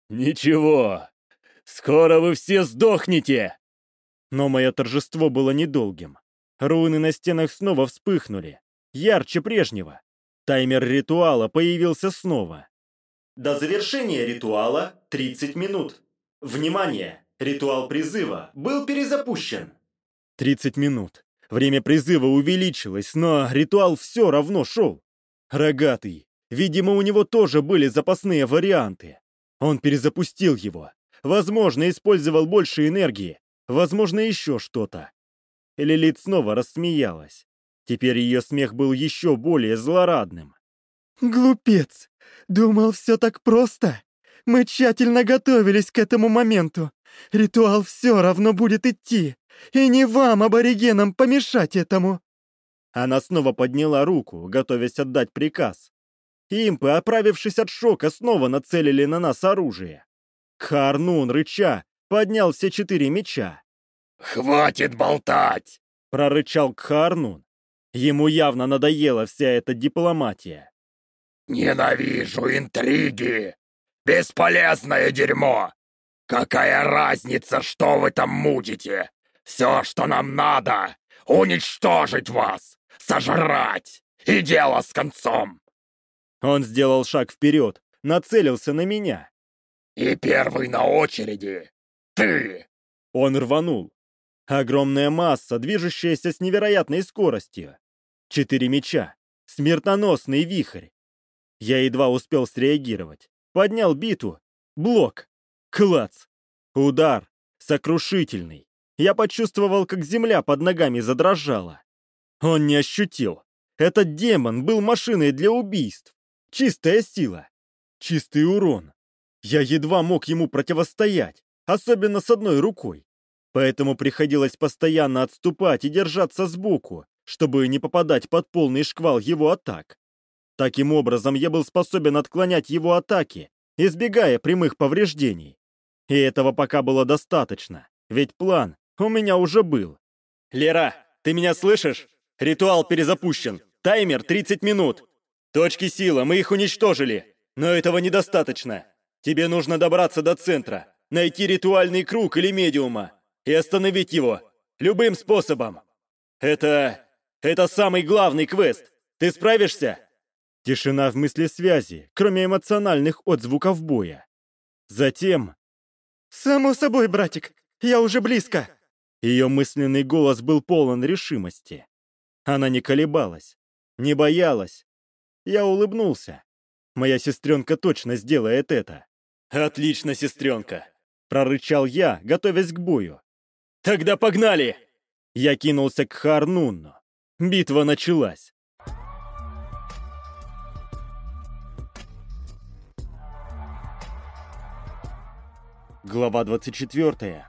«Ничего, скоро вы все сдохнете!» Но мое торжество было недолгим. Руны на стенах снова вспыхнули, ярче прежнего. Таймер ритуала появился снова. До завершения ритуала тридцать минут. Внимание! Ритуал призыва был перезапущен. тридцать минут. Время призыва увеличилось, но ритуал все равно шел. Рогатый. Видимо, у него тоже были запасные варианты. Он перезапустил его. Возможно, использовал больше энергии. Возможно, еще что-то. Лилит снова рассмеялась. Теперь ее смех был еще более злорадным. Глупец! Думал, все так просто? Мы тщательно готовились к этому моменту. Ритуал все равно будет идти. И не вам, аборигенам, помешать этому. Она снова подняла руку, готовясь отдать приказ. Импы, оправившись от шока, снова нацелили на нас оружие. Кхарнун, рыча, поднял все четыре меча. «Хватит болтать!» — прорычал Кхарнун. Ему явно надоела вся эта дипломатия. «Ненавижу интриги! Бесполезное дерьмо! Какая разница, что вы там мутите? Все, что нам надо, уничтожить вас, сожрать, и дело с концом!» Он сделал шаг вперед, нацелился на меня. «И первый на очереди ты!» Он рванул. Огромная масса, движущаяся с невероятной скоростью. Четыре меча. Смертоносный вихрь. Я едва успел среагировать. Поднял биту. Блок. Клац. Удар. Сокрушительный. Я почувствовал, как земля под ногами задрожала. Он не ощутил. Этот демон был машиной для убийств. Чистая сила. Чистый урон. Я едва мог ему противостоять, особенно с одной рукой. Поэтому приходилось постоянно отступать и держаться сбоку, чтобы не попадать под полный шквал его атак. Таким образом, я был способен отклонять его атаки, избегая прямых повреждений. И этого пока было достаточно, ведь план у меня уже был. «Лера, ты меня слышишь? Ритуал перезапущен. Таймер тридцать минут. Точки силы, мы их уничтожили. Но этого недостаточно. Тебе нужно добраться до центра, найти ритуальный круг или медиума и остановить его. Любым способом. Это... это самый главный квест. Ты справишься?» Тишина в мыслесвязи, кроме эмоциональных отзвуков боя. Затем... «Само собой, братик, я уже близко!» Ее мысленный голос был полон решимости. Она не колебалась, не боялась. Я улыбнулся. Моя сестренка точно сделает это. «Отлично, сестренка!» — прорычал я, готовясь к бою. «Тогда погнали!» Я кинулся к Харнунну. Битва началась. Глава двадцать четвёртая.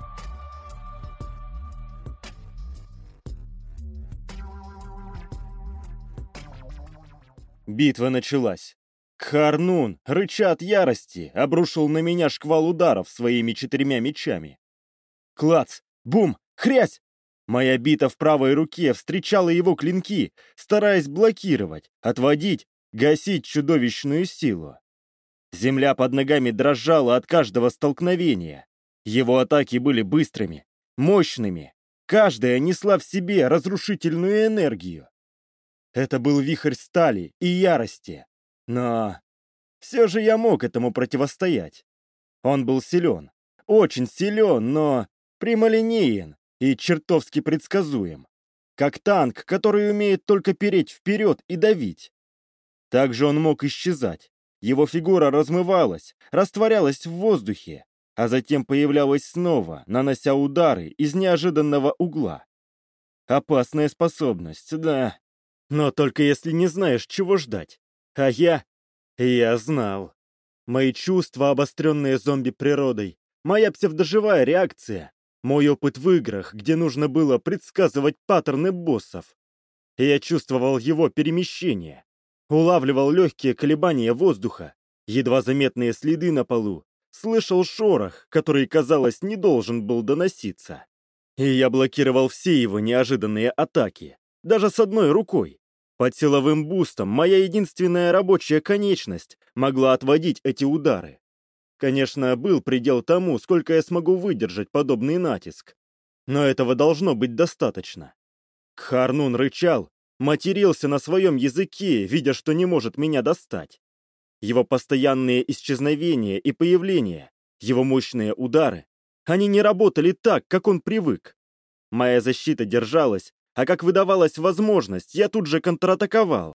Битва началась. Кхарнун, рыча от ярости, обрушил на меня шквал ударов своими четырьмя мечами. Клац! Бум! Хрясь! Моя бита в правой руке встречала его клинки, стараясь блокировать, отводить, гасить чудовищную силу. Земля под ногами дрожала от каждого столкновения. Его атаки были быстрыми, мощными. Каждая несла в себе разрушительную энергию. Это был вихрь стали и ярости. Но все же я мог этому противостоять. Он был силен, очень силен, но прямолинеен и чертовски предсказуем. Как танк, который умеет только переть вперед и давить. Также он мог исчезать. Его фигура размывалась, растворялась в воздухе, а затем появлялась снова, нанося удары из неожиданного угла. Опасная способность, да. Но только если не знаешь, чего ждать. А я... я знал. Мои чувства, обостренные зомби-природой, моя псевдоживая реакция, мой опыт в играх, где нужно было предсказывать паттерны боссов. И я чувствовал его перемещение. Улавливал легкие колебания воздуха, едва заметные следы на полу, слышал шорох, который, казалось, не должен был доноситься. И я блокировал все его неожиданные атаки, даже с одной рукой. Под силовым бустом моя единственная рабочая конечность могла отводить эти удары. Конечно, был предел тому, сколько я смогу выдержать подобный натиск. Но этого должно быть достаточно. Кхарнун рычал, матерился на своем языке, видя, что не может меня достать. Его постоянные исчезновения и появления Его мощные удары, они не работали так, как он привык. Моя защита держалась, а как выдавалась возможность, я тут же контратаковал.